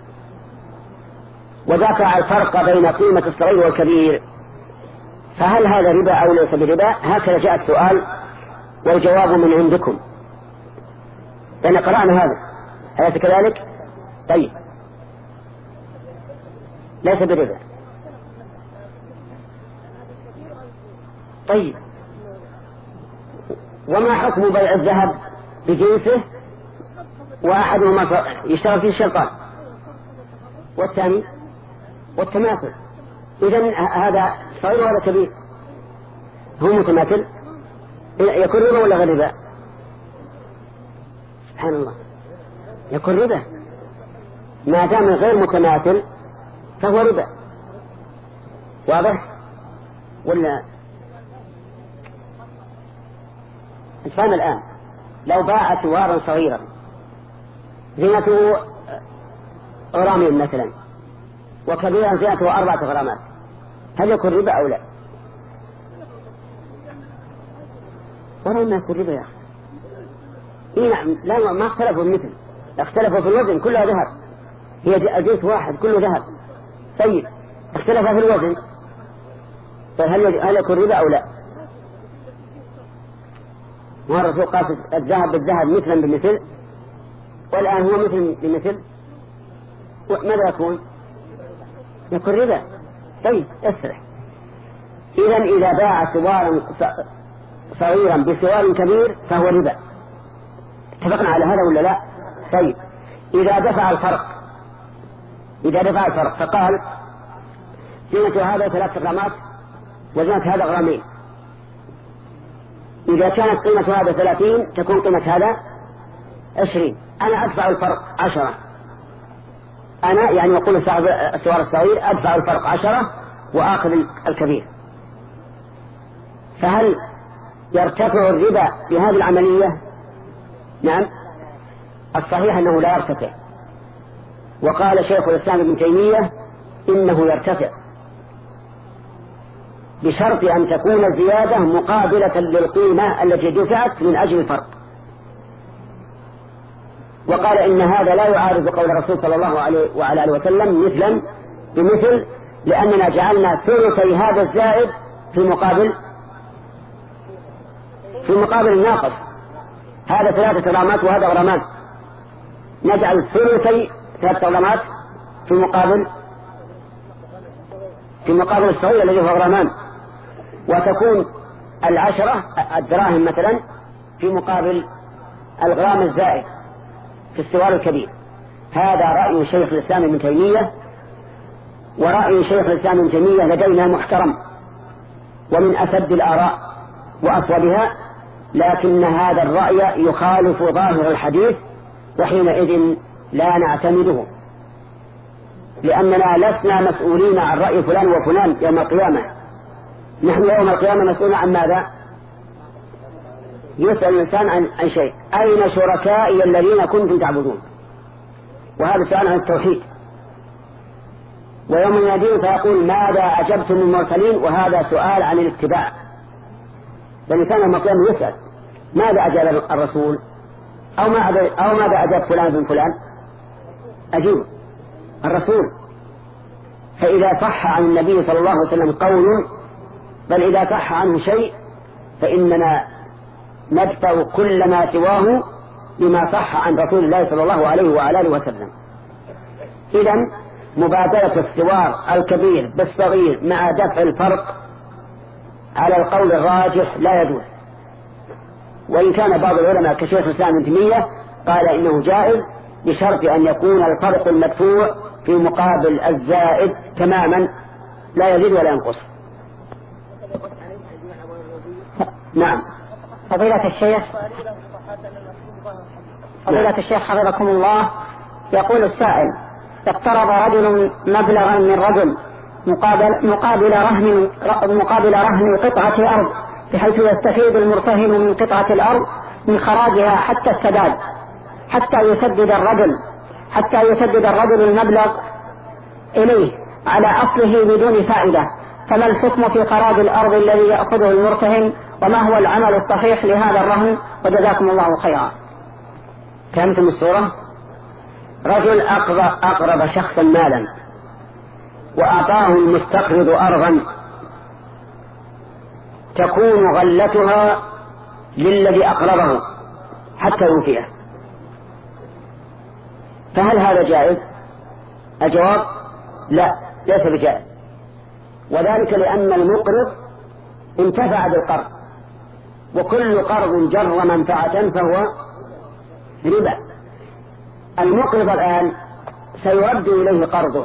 ودفع الفرق بين قيمة الصغير والكبير، فهل هذا ربا أو ليس بربا؟ هكذا جاء السؤال والجواب من عندكم، لأن قرأنا هذا. أليس كذلك؟ طيب، ليس بربا. طيب، وما حكم بيع الذهب بجنسه وأحدهما يشتغل فيه الشيطان والثاني والتماثل؟ إذن هذا صغير وهذا كبير، هو متماثل، يكون ربا ولا غير ربا؟ سبحان الله، يكون ربا ما دام غير متماثل فهو ربا. واضح ولا؟ الفهم الآن، لو باع سوارا صغيرا زينته غرامين مثلا وكبيرا زينته أربعة غرامات، هل يكون ربا أو لا؟ ولا ما يكون ربا يا أخي. إيه نعم، لا ما اختلفوا المثل، اختلفوا في الوزن، كلها ذهب، هي جنس واحد كله ذهب. طيب، اختلفوا في الوزن، فهل هل يكون ربا أو لا؟ ما الرسول قاس الذهب بالذهب مثلا بمثل، والآن هو مثل بمثل، ماذا يكون؟ يكون ربا. طيب، اسرح. إذن إذا باع سوارا صغيرا بسوار كبير فهو ربا. اتفقنا على هذا ولا لا؟ طيب، إذا دفع الفرق، إذا دفع الفرق فقال زينة هذا ثلاث غرامات وزينة هذا غرامين، إذا كانت قيمة هذا ثلاثين تكون قيمة هذا عشرين، أنا أدفع الفرق عشرة، أنا يعني يقول صاحب السوار الصغير أدفع الفرق عشرة وآخذ الكبير، فهل يرتفع الربا بهذه العملية؟ نعم، الصحيح أنه لا يرتفع، وقال شيخ الإسلام ابن تيمية إنه يرتفع بشرط أن تكون الزيادة مقابلة للقيمة التي دفعت من أجل الفرق. وقال إن هذا لا يعارض قول الرسول صلى الله عليه وعلى آله وسلم مثلا بمثل، لأننا جعلنا ثلثي هذا الزائد في مقابل في مقابل الناقص، هذا ثلاثة غرامات وهذا غرامات، نجعل ثلثي ثلاثة غرامات في مقابل في مقابل الصغير الذي هو غرامان، وتكون العشرة الدراهم مثلا في مقابل الغرام الزائد في السوار الكبير. هذا رأي شيخ الإسلام ابن تيمية، ورأي شيخ الإسلام ابن تيمية لدينا محترم ومن أسد الآراء وأصوبها، لكن هذا الرأي يخالف ظاهر الحديث، وحينئذ لا نعتمده، لأننا لسنا مسؤولين عن رأي فلان وفلان يوم القيامة. نحن يوم القيامة مسؤولون عن ماذا؟ يسأل الإنسان عن, عن شيء، أين شركائي الذين كنتم تعبدون؟ وهذا سؤال عن التوحيد. ويوم يناديهم فيقول ماذا أجبتم المرسلين؟ وهذا سؤال عن الاتباع. فالإنسان يوم القيامة يسأل ماذا أجاب الرسول، أو, ما أو ماذا أجاب فلان بن فلان؟ أجيب الرسول. فإذا صح عن النبي صلى الله عليه وسلم قول، بل إذا صح عنه شيء، فإننا ندفع كل ما سواه بما صح عن رسول الله صلى الله عليه وعلى آله وسلم. إذن مبادرة السوار الكبير بالصغير مع دفع الفرق على القول الراجح لا يجوز، وإن كان بعض العلماء كشيخ الإسلام ابن تيمية قال إنه جائز بشرط أن يكون الفرق المدفوع في مقابل الزائد تماما لا يزيد ولا ينقص. نعم. فضيلة الشيخ فضيلة الشيخ حفظكم الله، يقول السائل: اقترض رجل مبلغا من رجل مقابل مقابل رهن مقابل رهن قطعة أرض، بحيث يستفيد المرتهن من قطعة الأرض من خراجها حتى السداد، حتى يسدد الرجل حتى يسدد الرجل المبلغ إليه على أصله بدون فائدة. فما الحكم في خراج الأرض الذي يأخذه المرتهن، وما هو العمل الصحيح لهذا الرهن؟ وجزاكم الله خيرا. فهمتم الصورة؟ رجل أقرض, أقرض شخصا مالا وأعطاه المستقرض أرضا تكون غلتها للذي أقرضه حتى يوفيه، فهل هذا جائز؟ الجواب لا، ليس بجائز، وذلك لأن المقرض انتفع بالقرض، وكل قرض جر منفعة فهو ربا. المقرض الآن سيرد إليه قرضه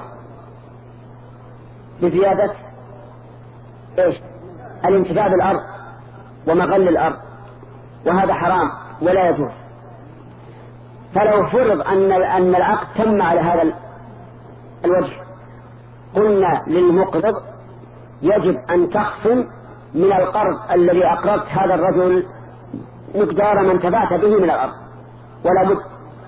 بزيادة إيش؟ الانتفاع بالأرض ومغل الأرض، وهذا حرام ولا يجوز. فلو فرض أن أن العقد تم على هذا الوجه، قلنا للمقرض يجب أن تخصم من القرض الذي أقرضت هذا الرجل مقدار ما انتفعت به من الأرض، ولا بد.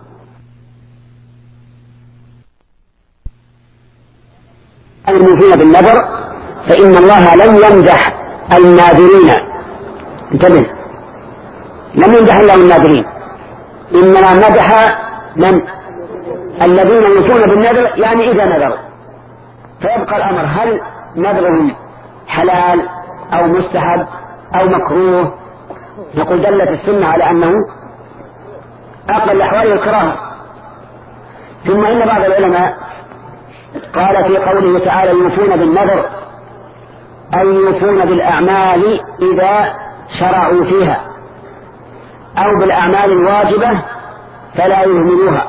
الموفين بالنذر فإن الله لم يمدح الناذرين، انتبه، لم يمدح الله الناذرين، إنما مدح من؟ الذين يوفون بالنذر، يعني إذا نذروا. فيبقى الأمر هل نذرهم حلال أو مستحب أو مكروه؟ نقول دلت السنة على أنه أقل الأحوال الكراهة. ثم إن بعض العلماء قال في قوله تعالى يوفون بالنذر أي يوفون بالأعمال إذا شرعوا فيها، أو بالأعمال الواجبة فلا يهملوها.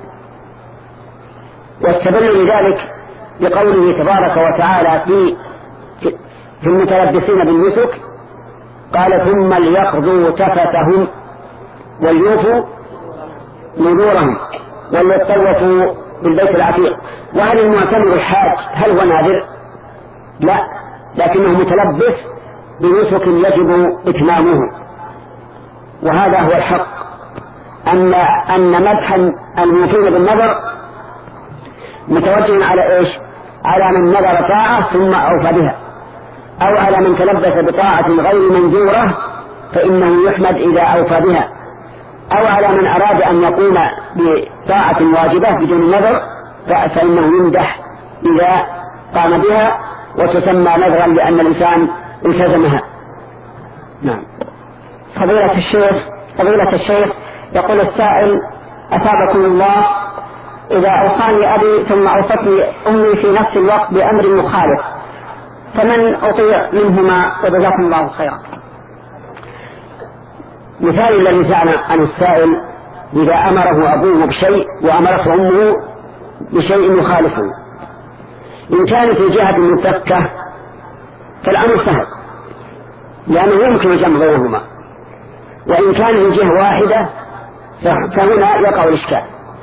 واستدل لذلك بقوله تبارك وتعالى في في المتلبسين بالنسك، قال ثم ليقضوا تفتهم وليوفوا نذورهم وليطوفوا بالبيت العتيق. وهل المعتمر الحاج هل هو ناذر؟ لا، لكنه متلبس بنسك يجب إتمامه. وهذا هو الحق، أن أن مدح الموفين بالنذر متوجه على إيش؟ على من نذر طاعة ثم أوفى بها، أو على من تلبس بطاعة غير منذورة فإنه يحمد إذا أوفى بها، أو على من أراد أن يقوم بطاعة واجبة بدون نذر فإنه يمدح إذا قام بها وتسمى نذرا لأن الإنسان التزمها. نعم. فضيلة الشيخ فضيلة الشيخ يقول السائل: أثابكم الله، إذا أوصاني أبي ثم أوصتني أمي في نفس الوقت بأمر مخالف فمن أطيع منهما؟ وجزاكم الله خيرا. مثال الذي سأل عن السائل: إذا أمره أبوه بشيء وأمرته أمه بشيء مخالف، إن كانت الجهة منفكة فالأمر سهل لأنه يمكن الجمع بينهما، وإن كانت الجهة واحدة فهنا يقع الإشكال.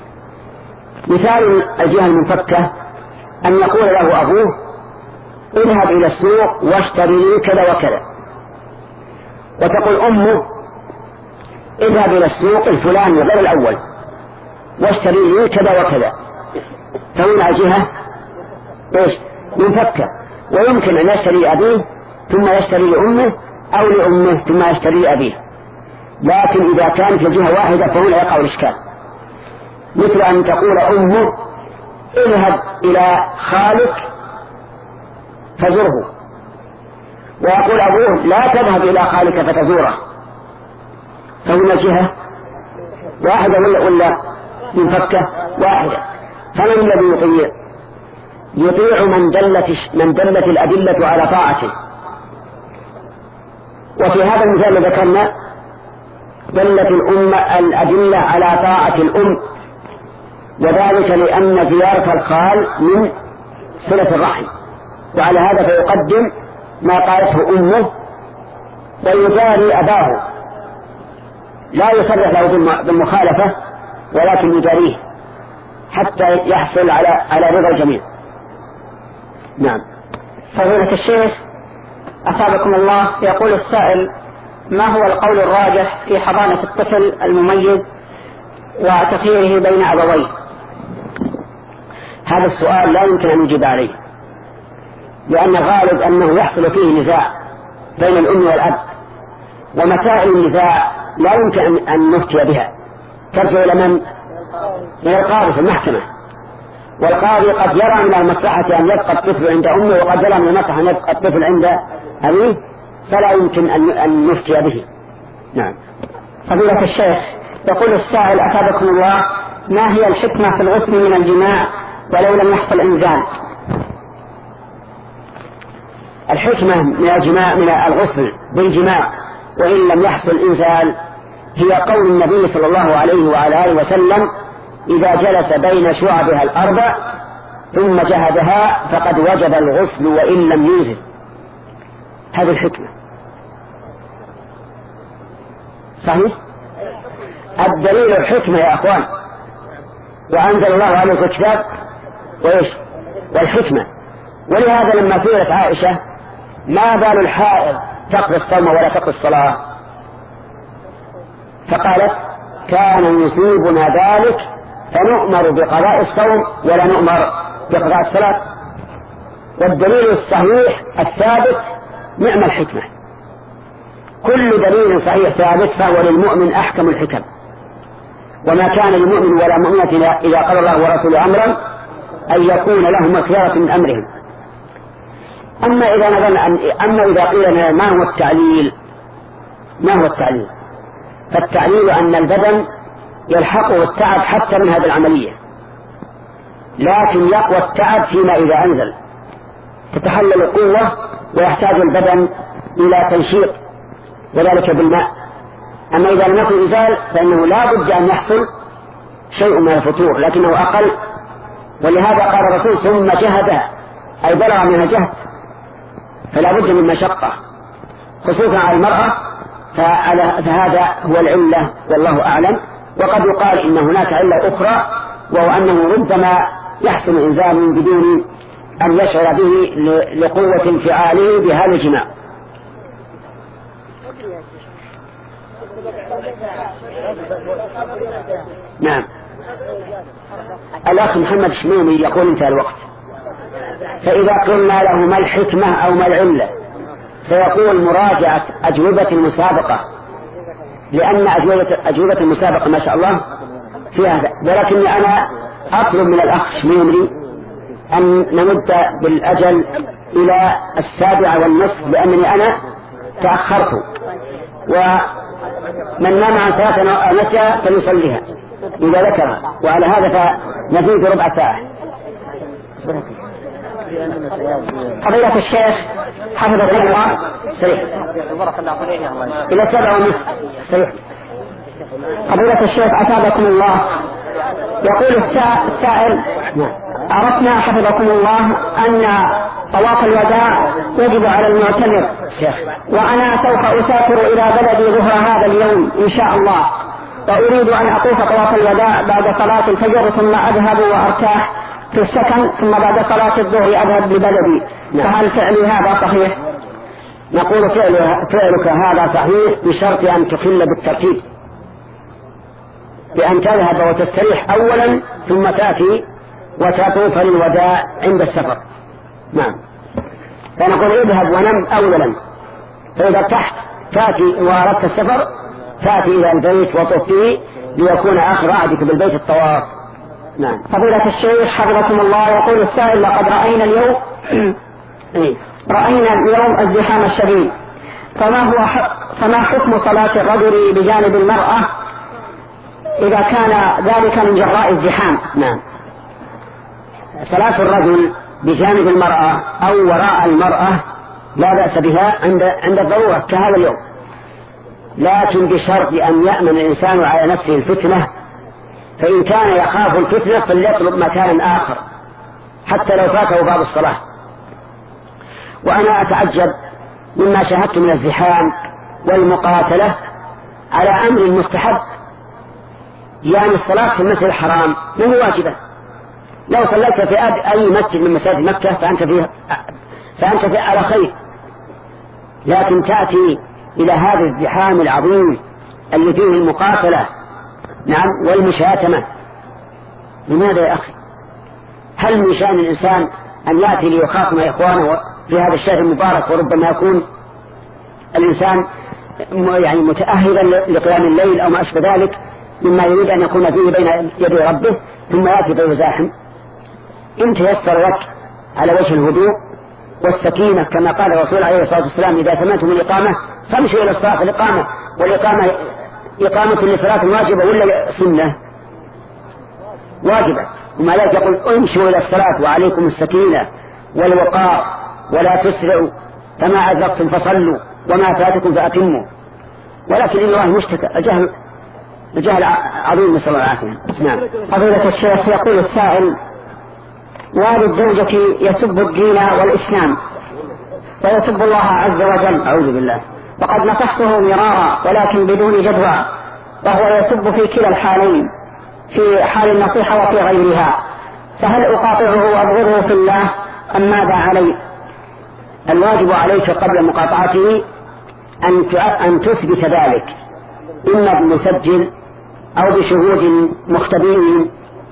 مثال الجهة المنفكة أن يقول له أبوه: اذهب إلى السوق واشتري لي كذا وكذا، وتقول أمه: اذهب إلى السوق الفلاني غير الأول واشتري لي كذا وكذا. فهنا جهة إيش؟ منفكة، ويمكن أن يشتري أبيه ثم يشتري لأمه أو لأمه ثم يشتري لأبيه. لكن إذا كانت الجهة واحدة فهنا يقع الإشكال، مثل أن تقول أمه: اذهب إلى خالك فزره، ويقول أبوه: لا تذهب إلى خالك فتزوره. فهنا جهة واحدة ولا ولا منفكة؟ واحدة. فمن الذي يطيع؟ يطيع من دلت من دلت الأدلة على طاعته. وفي هذا المثال الذي ذكرنا دلت الأمة الأدلة على طاعة الأم، وذلك لأن زيارة الخال من صلة الرحم، وعلى هذا فيقدم ما قالته أمه ويجاري أباه، لا يصرح له بالمخالفة ولكن يجاريه حتى يحصل على على رضا الجميع. نعم. فضيلة الشيخ أثابكم الله، يقول السائل: ما هو القول الراجح في حضانة الطفل المميز وتخييره بين أبويه؟ هذا السؤال لا يمكن أن نجيب عليه، لأن غالب أنه يحصل فيه نزاع بين الأم والأب، ومسائل النزاع لا يمكن أن نفتي بها، ترجع إلى من؟ إلى القاضي في المحكمة، والقاضي قد يرى من المصلحة أن يبقى الطفل عند أمه، وقد يرى من المصلحة أن يبقى الطفل عند أبيه، فلا يمكن أن نفتي به. نعم. فضيلة الشيخ يقول السائل: أثابكم الله، ما هي الحكمة في الغسل من الجماع ولو لم يحصل إنزال؟ الحكمة من الجماع من الغسل بالجماع وإن لم يحصل إنزال هي قول النبي صلى الله عليه وعلى آله وسلم: إذا جلس بين شعبها الأربع ثم جهدها فقد وجب الغسل وإن لم ينزل. هذه الحكمة. صحيح؟ الدليل الحكمة يا أخوان، وأنزل الله عليكم الكتاب وإيش؟ والحكمة. ولهذا لما سئلت عائشة: ما بال الحائض تقضي الصوم ولا تقضي الصلاة؟ فقالت: كان يصيبنا ذلك فنؤمر بقضاء الصوم ولا نؤمر بقضاء الصلاة. والدليل الصحيح الثابت نعم الحكمة. كل دليل صحيح ثابت فهو للمؤمن أحكم الحكم، وما كان للمؤمن ولا مؤمنة إذا قال الله ورسوله أمرا أن يكون لهم الخيارة من أمرهم. أما إذا نظرنا أن أما إذا قيل لنا ما هو التعليل؟ ما هو التعليل؟ فالتعليل أن البدن يلحقه التعب حتى من هذه العملية، لكن يقوى التعب فيما إذا أنزل، تتحلل القوة ويحتاج البدن إلى تنشيط وذلك بالماء. أما إذا لم يكن إنزال فإنه لا بد أن يحصل شيء من الفتور لكنه أقل، ولهذا قال الرسول: ثم جهدها، أي بلغ من الجهد، فلا بد من مشقة خصوصا على المرأة. فهذا هو العلة والله أعلم. وقد يقال إن هناك علة أخرى، وهو أنه ربما يحسن إنزال بدون أن يشعر به لقوة انفعاله بهذا الجماع. نعم. الأخ محمد شمومي يقول انتهى الوقت، فإذا قلنا له ما الحكمة أو ما العلة فيقول مراجعة أجوبة المسابقة، لأن أجوبة, أجوبة المسابقة ما شاء الله في هذا. ولكني أنا أطلب من الأخ شمومي أن نمد بالأجل إلى السابعة والنصف، لأنني أنا تأخرت، ومن نام عن ثلاثة نسيا فليصليها إذا ذكرها، وعلى هذا فنزيد ربع ساعة. فضيلة الشيخ حفظكم الله صحيح إلى سبعة ونصف صحيح. فضيلة الشيخ أثابكم الله، يقول السائل: عرفنا حفظكم الله أن طواف الوداع يجب على المعتمر، وأنا سوف أسافر إلى بلدي ظهر هذا اليوم إن شاء الله، وأريد أن أطوف طواف الوداع بعد صلاة الفجر ثم أذهب وأرتاح في السكن، ثم بعد صلاة الظهر أذهب لبلدي، فهل فعلي هذا صحيح؟ نقول فعلك هذا صحيح بشرط أن تخل بالترتيب، بأن تذهب وتستريح أولا ثم تأتي وتطوف للوداع عند السفر. نعم. فنقول اذهب ونم أولا، فإذا ارتحت تأتي وأردت السفر تأتي إلى البيت وطوف فيه ليكون آخر عهدك بالبيت الطواف. نعم. فضيلة الشيخ حفظكم الله، يقول السائل: لقد رأينا اليوم رأينا اليوم الزحام الشديد، فما هو فما حكم صلاة الرجل بجانب المرأة إذا كان ذلك من جراء الزحام؟ نعم. صلاة الرجل بجانب المرأة أو وراء المرأة لا بأس بها عند عند الضرورة كهذا اليوم، لكن بشرط أن يأمن الإنسان على نفسه الفتنة، فإن كان يخاف الفتنة فليطلب مكانا آخر حتى لو فاته بعض الصلاة. وأنا أتعجب مما شاهدت من الزحام والمقاتلة على أمر مستحب، يعني الصلاة في المسجد الحرام ما هي واجبة. لو صليت في أي مسجد من مساجد مكة فأنت فيه فأنت فيه على خير، لكن تأتي إلى هذا الزحام العظيم اللي فيه المقاتلة نعم والمشاتمة. لماذا يا أخي؟ هل من شأن الإنسان أن يأتي ليخاصم إخوانه في هذا الشهر المبارك، وربما يكون الإنسان يعني متأهلا لقيام الليل أو ما أشبه ذلك مما يريد أن يكون فيه بين يدي ربه، ثم يأتي فيزاحم؟ إن تيسر لك على وجه الهدوء والسكينة كما قال الرسول عليه الصلاة والسلام: إذا سمعتم الإقامة فامشوا إلى الصلاة. الإقامة والإقامة إقامة لصلاة واجبة ولا سنة؟ واجبة. وما ذلك يقول: امشوا إلى الصلاة وعليكم السكينة والوقار ولا تسرعوا، فما أدركتم فصلوا وما فاتكم فأتموا. ولكن الله مشتكى الجهل الجهل عظيم، نسأل الله العافية. نعم. فضيلة الشيخ يقول السائل: والد زوجتي يسب الدين والإسلام ويسب الله عز وجل، أعوذ بالله، وقد نصحته مرارا ولكن بدون جدوى، وهو يسب في كلا الحالين، في حال النصيحة وفي غيرها، فهل أقاطعه وأبغضه في الله أم ماذا علي؟ الواجب عليك قبل مقاطعته أن تثبت ذلك، إما بمسجل أو بشهود مختبرين،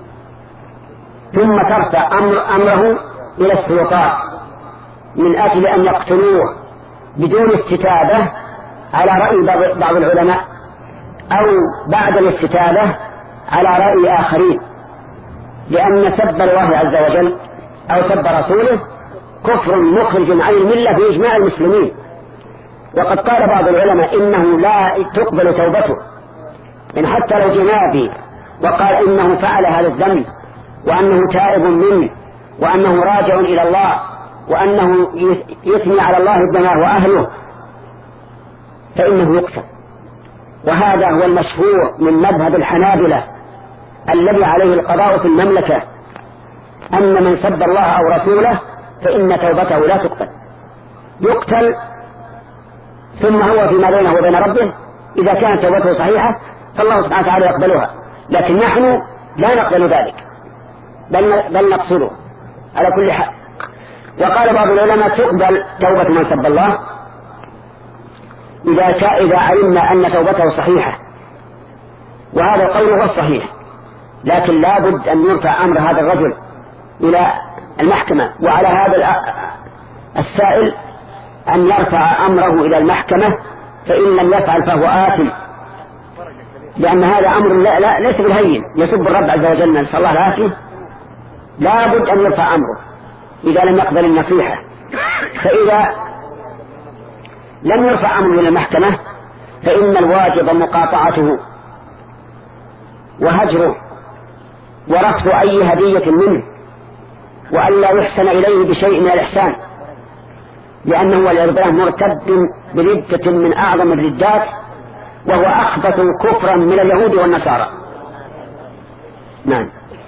ثم ترفع أمر أمره إلى السلطات من أجل أن يقتلوه بدون استتابة على رأي بعض العلماء، أو بعد الاستتابة على رأي آخرين، لأن سب الله عز وجل أو سب رسوله كفر مخرج عن الملة في إجماع المسلمين. وقد قال بعض العلماء إنه لا تقبل توبته، إن حتى لو جنابي وقال إنه فعل هذا الذنب وأنه تائب منه وأنه راجع إلى الله وأنه يثني على الله الدماء وأهله، فإنه يقتل. وهذا هو المشهور من مذهب الحنابلة الذي عليه القضاء في المملكة، أن من سب الله أو رسوله فإن توبته لا تقبل، يقتل، ثم هو فيما بينه وبين ربه إذا كانت توبته صحيحة فالله سبحانه وتعالى يقبلها، لكن نحن لا نقبل ذلك بل بل نقصده على كل حال. وقال بعض العلماء تقبل توبة من سب الله إذا إذا علمنا أن توبته صحيحة، وهذا القول هو الصحيح، لكن لا بد أن يرفع أمر هذا الرجل إلى المحكمة، وعلى هذا السائل أن يرفع أمره إلى المحكمة، فإن لم يفعل فهو آثم، لأن هذا أمر لا لا ليس بالهين، يسب الرب عز وجل، نسأل الله العافية. لا بد أن يرفع أمره إذا لم يقبل النصيحة. فإذا لم يرفع أمره إلى المحكمة فإن الواجب مقاطعته وهجره ورفض أي هدية منه، وأن لا يحسن إليه بشيء من الإحسان، لأنه والعياذ مرتد بردة من أعظم الردات، وهو أخبث كفرا من اليهود والنصارى. نعم.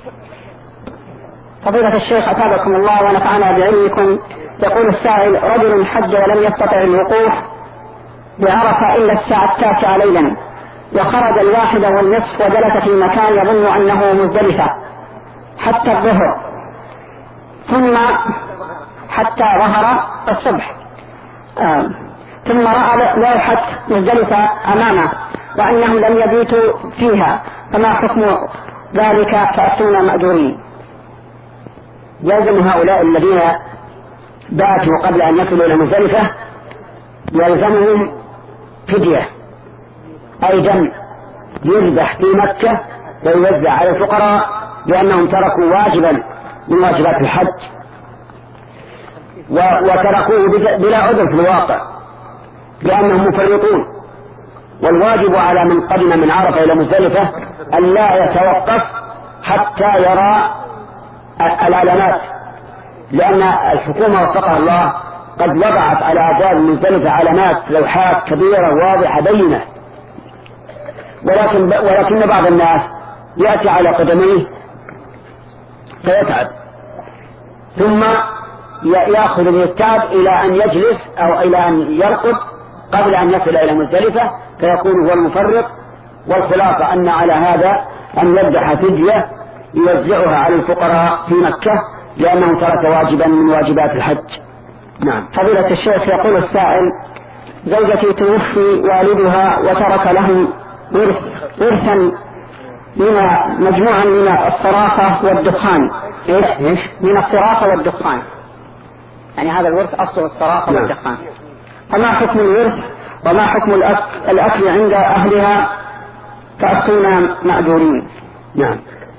فضيلة الشيخ أثابكم الله ونفعنا بعلمكم، يقول السائل: رجل حج ولم يستطع الوقوف بعرفة إلا الساعة التاسعة ليلا، وخرج الواحدة والنصف وجلس في مكان يظن أنه مزدلفة حتى الظهر، ثم حتى ظهر الصبح، آه. ثم رأى لوحة مزدلفة أمامه وأنهم لم يبيتوا فيها، فما حكم ذلك؟ فأتونا مأجورين. يلزم هؤلاء الذين باتوا قبل أن يصلوا إلى مزدلفة يلزمهم فدية، أي دم يذبح في مكة ويوزع على الفقراء، لأنهم تركوا واجبا من واجبات الحج وتركوه بلا عذر في الواقع، لأنهم مفرطون. والواجب على من قدم من عرفة إلى مزدلفة أن لا يتوقف حتى يرى العلامات، لأن الحكومة وفقها الله قد وضعت على باب مزدلفة علامات لوحات كبيرة واضحة بينة، ولكن ولكن بعض الناس يأتي على قدميه فيتعب، ثم يأخذ من التعب إلى أن يجلس أو إلى أن يرقد قبل أن يصل إلى مزدلفة، فيكون هو المفرط. والخلاصة أن على هذا أن يذبح فدية يوزعها على الفقراء في مكة، لأنه ترك واجبا من واجبات الحج. نعم. فضيلة الشيخ يقول السائل: زوجتي توفي والدها وترك لهم ورث ورثا من مجموعا من الصرافة والدخان. إيش؟ من الصرافة والدخان، يعني هذا الورث أصله الصرافة نعم. والدخان، فما حكم الورث وما حكم الأكل عند أهلها؟ فأتونا مأجورين. نعم.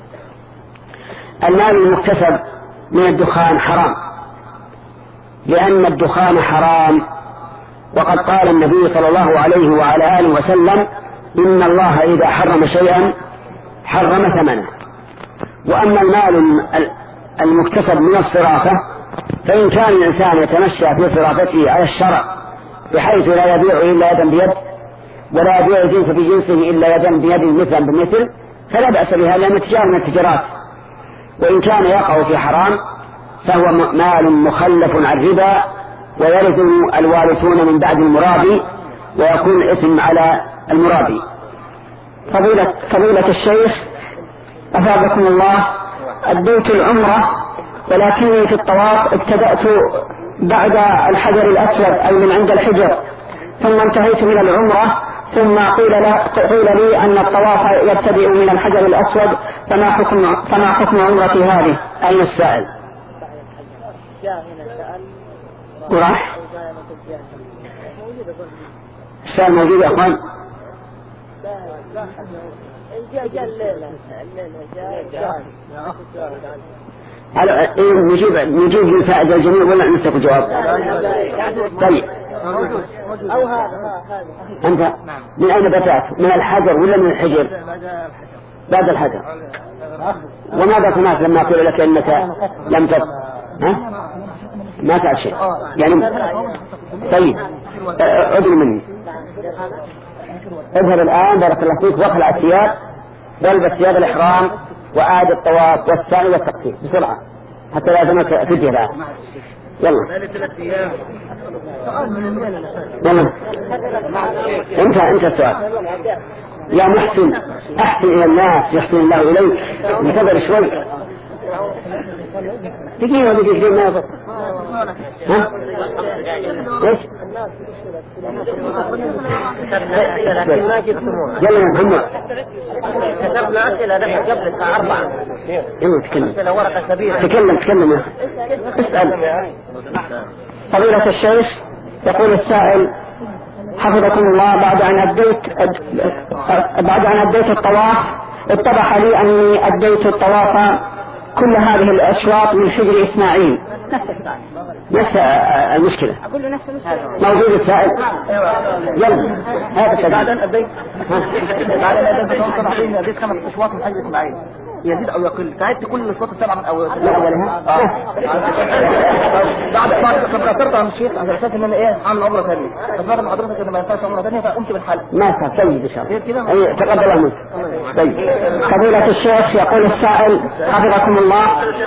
المال المكتسب من الدخان حرام، لأن الدخان حرام، وقد قال النبي صلى الله عليه وعلى آله وسلم: إن الله إذا حرم شيئا حرم ثمنه. وأما المال المكتسب من الصرافة فإن كان الإنسان يتمشى في صرافته على الشرع بحيث لا يبيع إلا يدا بيد ولا يبيع جنس بجنسه إلا يدا بيد مثلا بمثل فلا بأس بها، لأن التجارة من التجارات. وإن كان يقع في حرام فهو مال مخلف عن الربا، ويلزم الوارثون من بعد المرابي، ويكون الإثم على المرابي. فضيلة, فضيلة الشيخ أفادكم الله، أديت العمرة ولكني في الطواف ابتدأت بعد الحجر الأسود أي من عند الحجر، ثم انتهيت من العمرة، ثم قيل, قيل لي أن الطواف يبتدئ من الحجر الأسود، فما حكم, فما حكم عمرتي هذه؟ أين السائل؟ وراح السائل موجود يا أخوان؟ نجيب نجيب للفائدة الجميع ولا نترك الجواب؟ طيب. أو هذا أنت من أين بدأت؟ من الحجر ولا من الحجر؟ بعد الحجر. وماذا سمعت لما قيل لك أنك لم تب؟ ها؟ ما تعرف شيء يعني. طيب أدري مني. اذهب الآن بارك الله فيك واخلع الثياب والبس ثياب الإحرام وأعد الطواف والسعي والتقصير بسرعة حتى لا يزمك فدية الآن. يلا يلا انت انت السؤال. يا محسن أحسن إلى الناس يحسن الله إليك. انتظر شوي دقيقة دقيقة ما يضر. ها؟ إيش؟ يلا يا محمد. كتبنا أسئلة نحن قبل الساعة أربعة. يلا تكلم. أسئلة ورقة كبيرة. تكلم تكلم يا اسأل. فضيلة الشيخ، يقول السائل حفظكم الله، بعد أن أديت بعد أن أديت الطواف اتضح لي أني أديت الطواف كل هذه الأشواط من حجر إسماعيل. نفس المشكلة. أقول له نفس المشكلة. موجود السائل. يلا هذا بعد أن أديت بعد أن أديت طواف أديت خمس أشواط من حجر إسماعيل. يزيد أو يقل. تعبت كل الأشواط السبعة من أول أولها. بعد بعد فكرت عن الشيخ على أساس إن أنا إيه عامل عمرة ثانية. بس بعد ما حضرتك إن ما ينفعش عمرة ثانية فقمت بالحل. ما صار طيب إن شاء الله. أي تقبل الله منك. طيب. فضيلة الشيخ، يقول السائل حفظكم الله،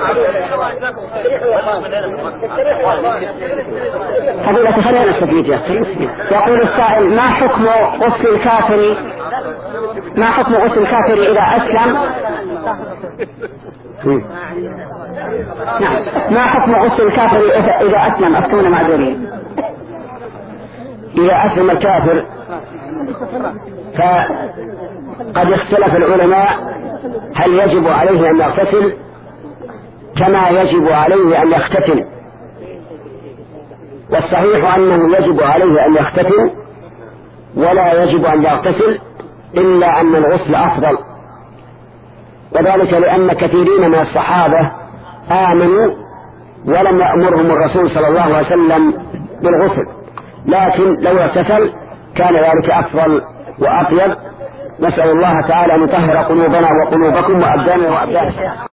فضيلة الشيخ، يقول السائل ما حكم غسل الكافر ما حكم غسل الكافر إذا أسلم؟ نعم. ما حكم غسل الكافر إذا أسلم؟ أفتون معذورين. إذا أسلم الكافر فقد اختلف العلماء هل يجب عليه أن يغتسل كما يجب عليه أن يختتن، والصحيح أنه يجب عليه أن يختتن ولا يجب أن يغتسل، إلا أن الغسل أفضل، وذلك لأن كثيرين من الصحابة آمنوا ولم يأمرهم الرسول صلى الله عليه وسلم بالغسل، لكن لو اغتسل كان ذلك أفضل وأطيب. نسأل الله تعالى أن يطهر قلوبنا وقلوبكم وأبداننا وأبدانكم.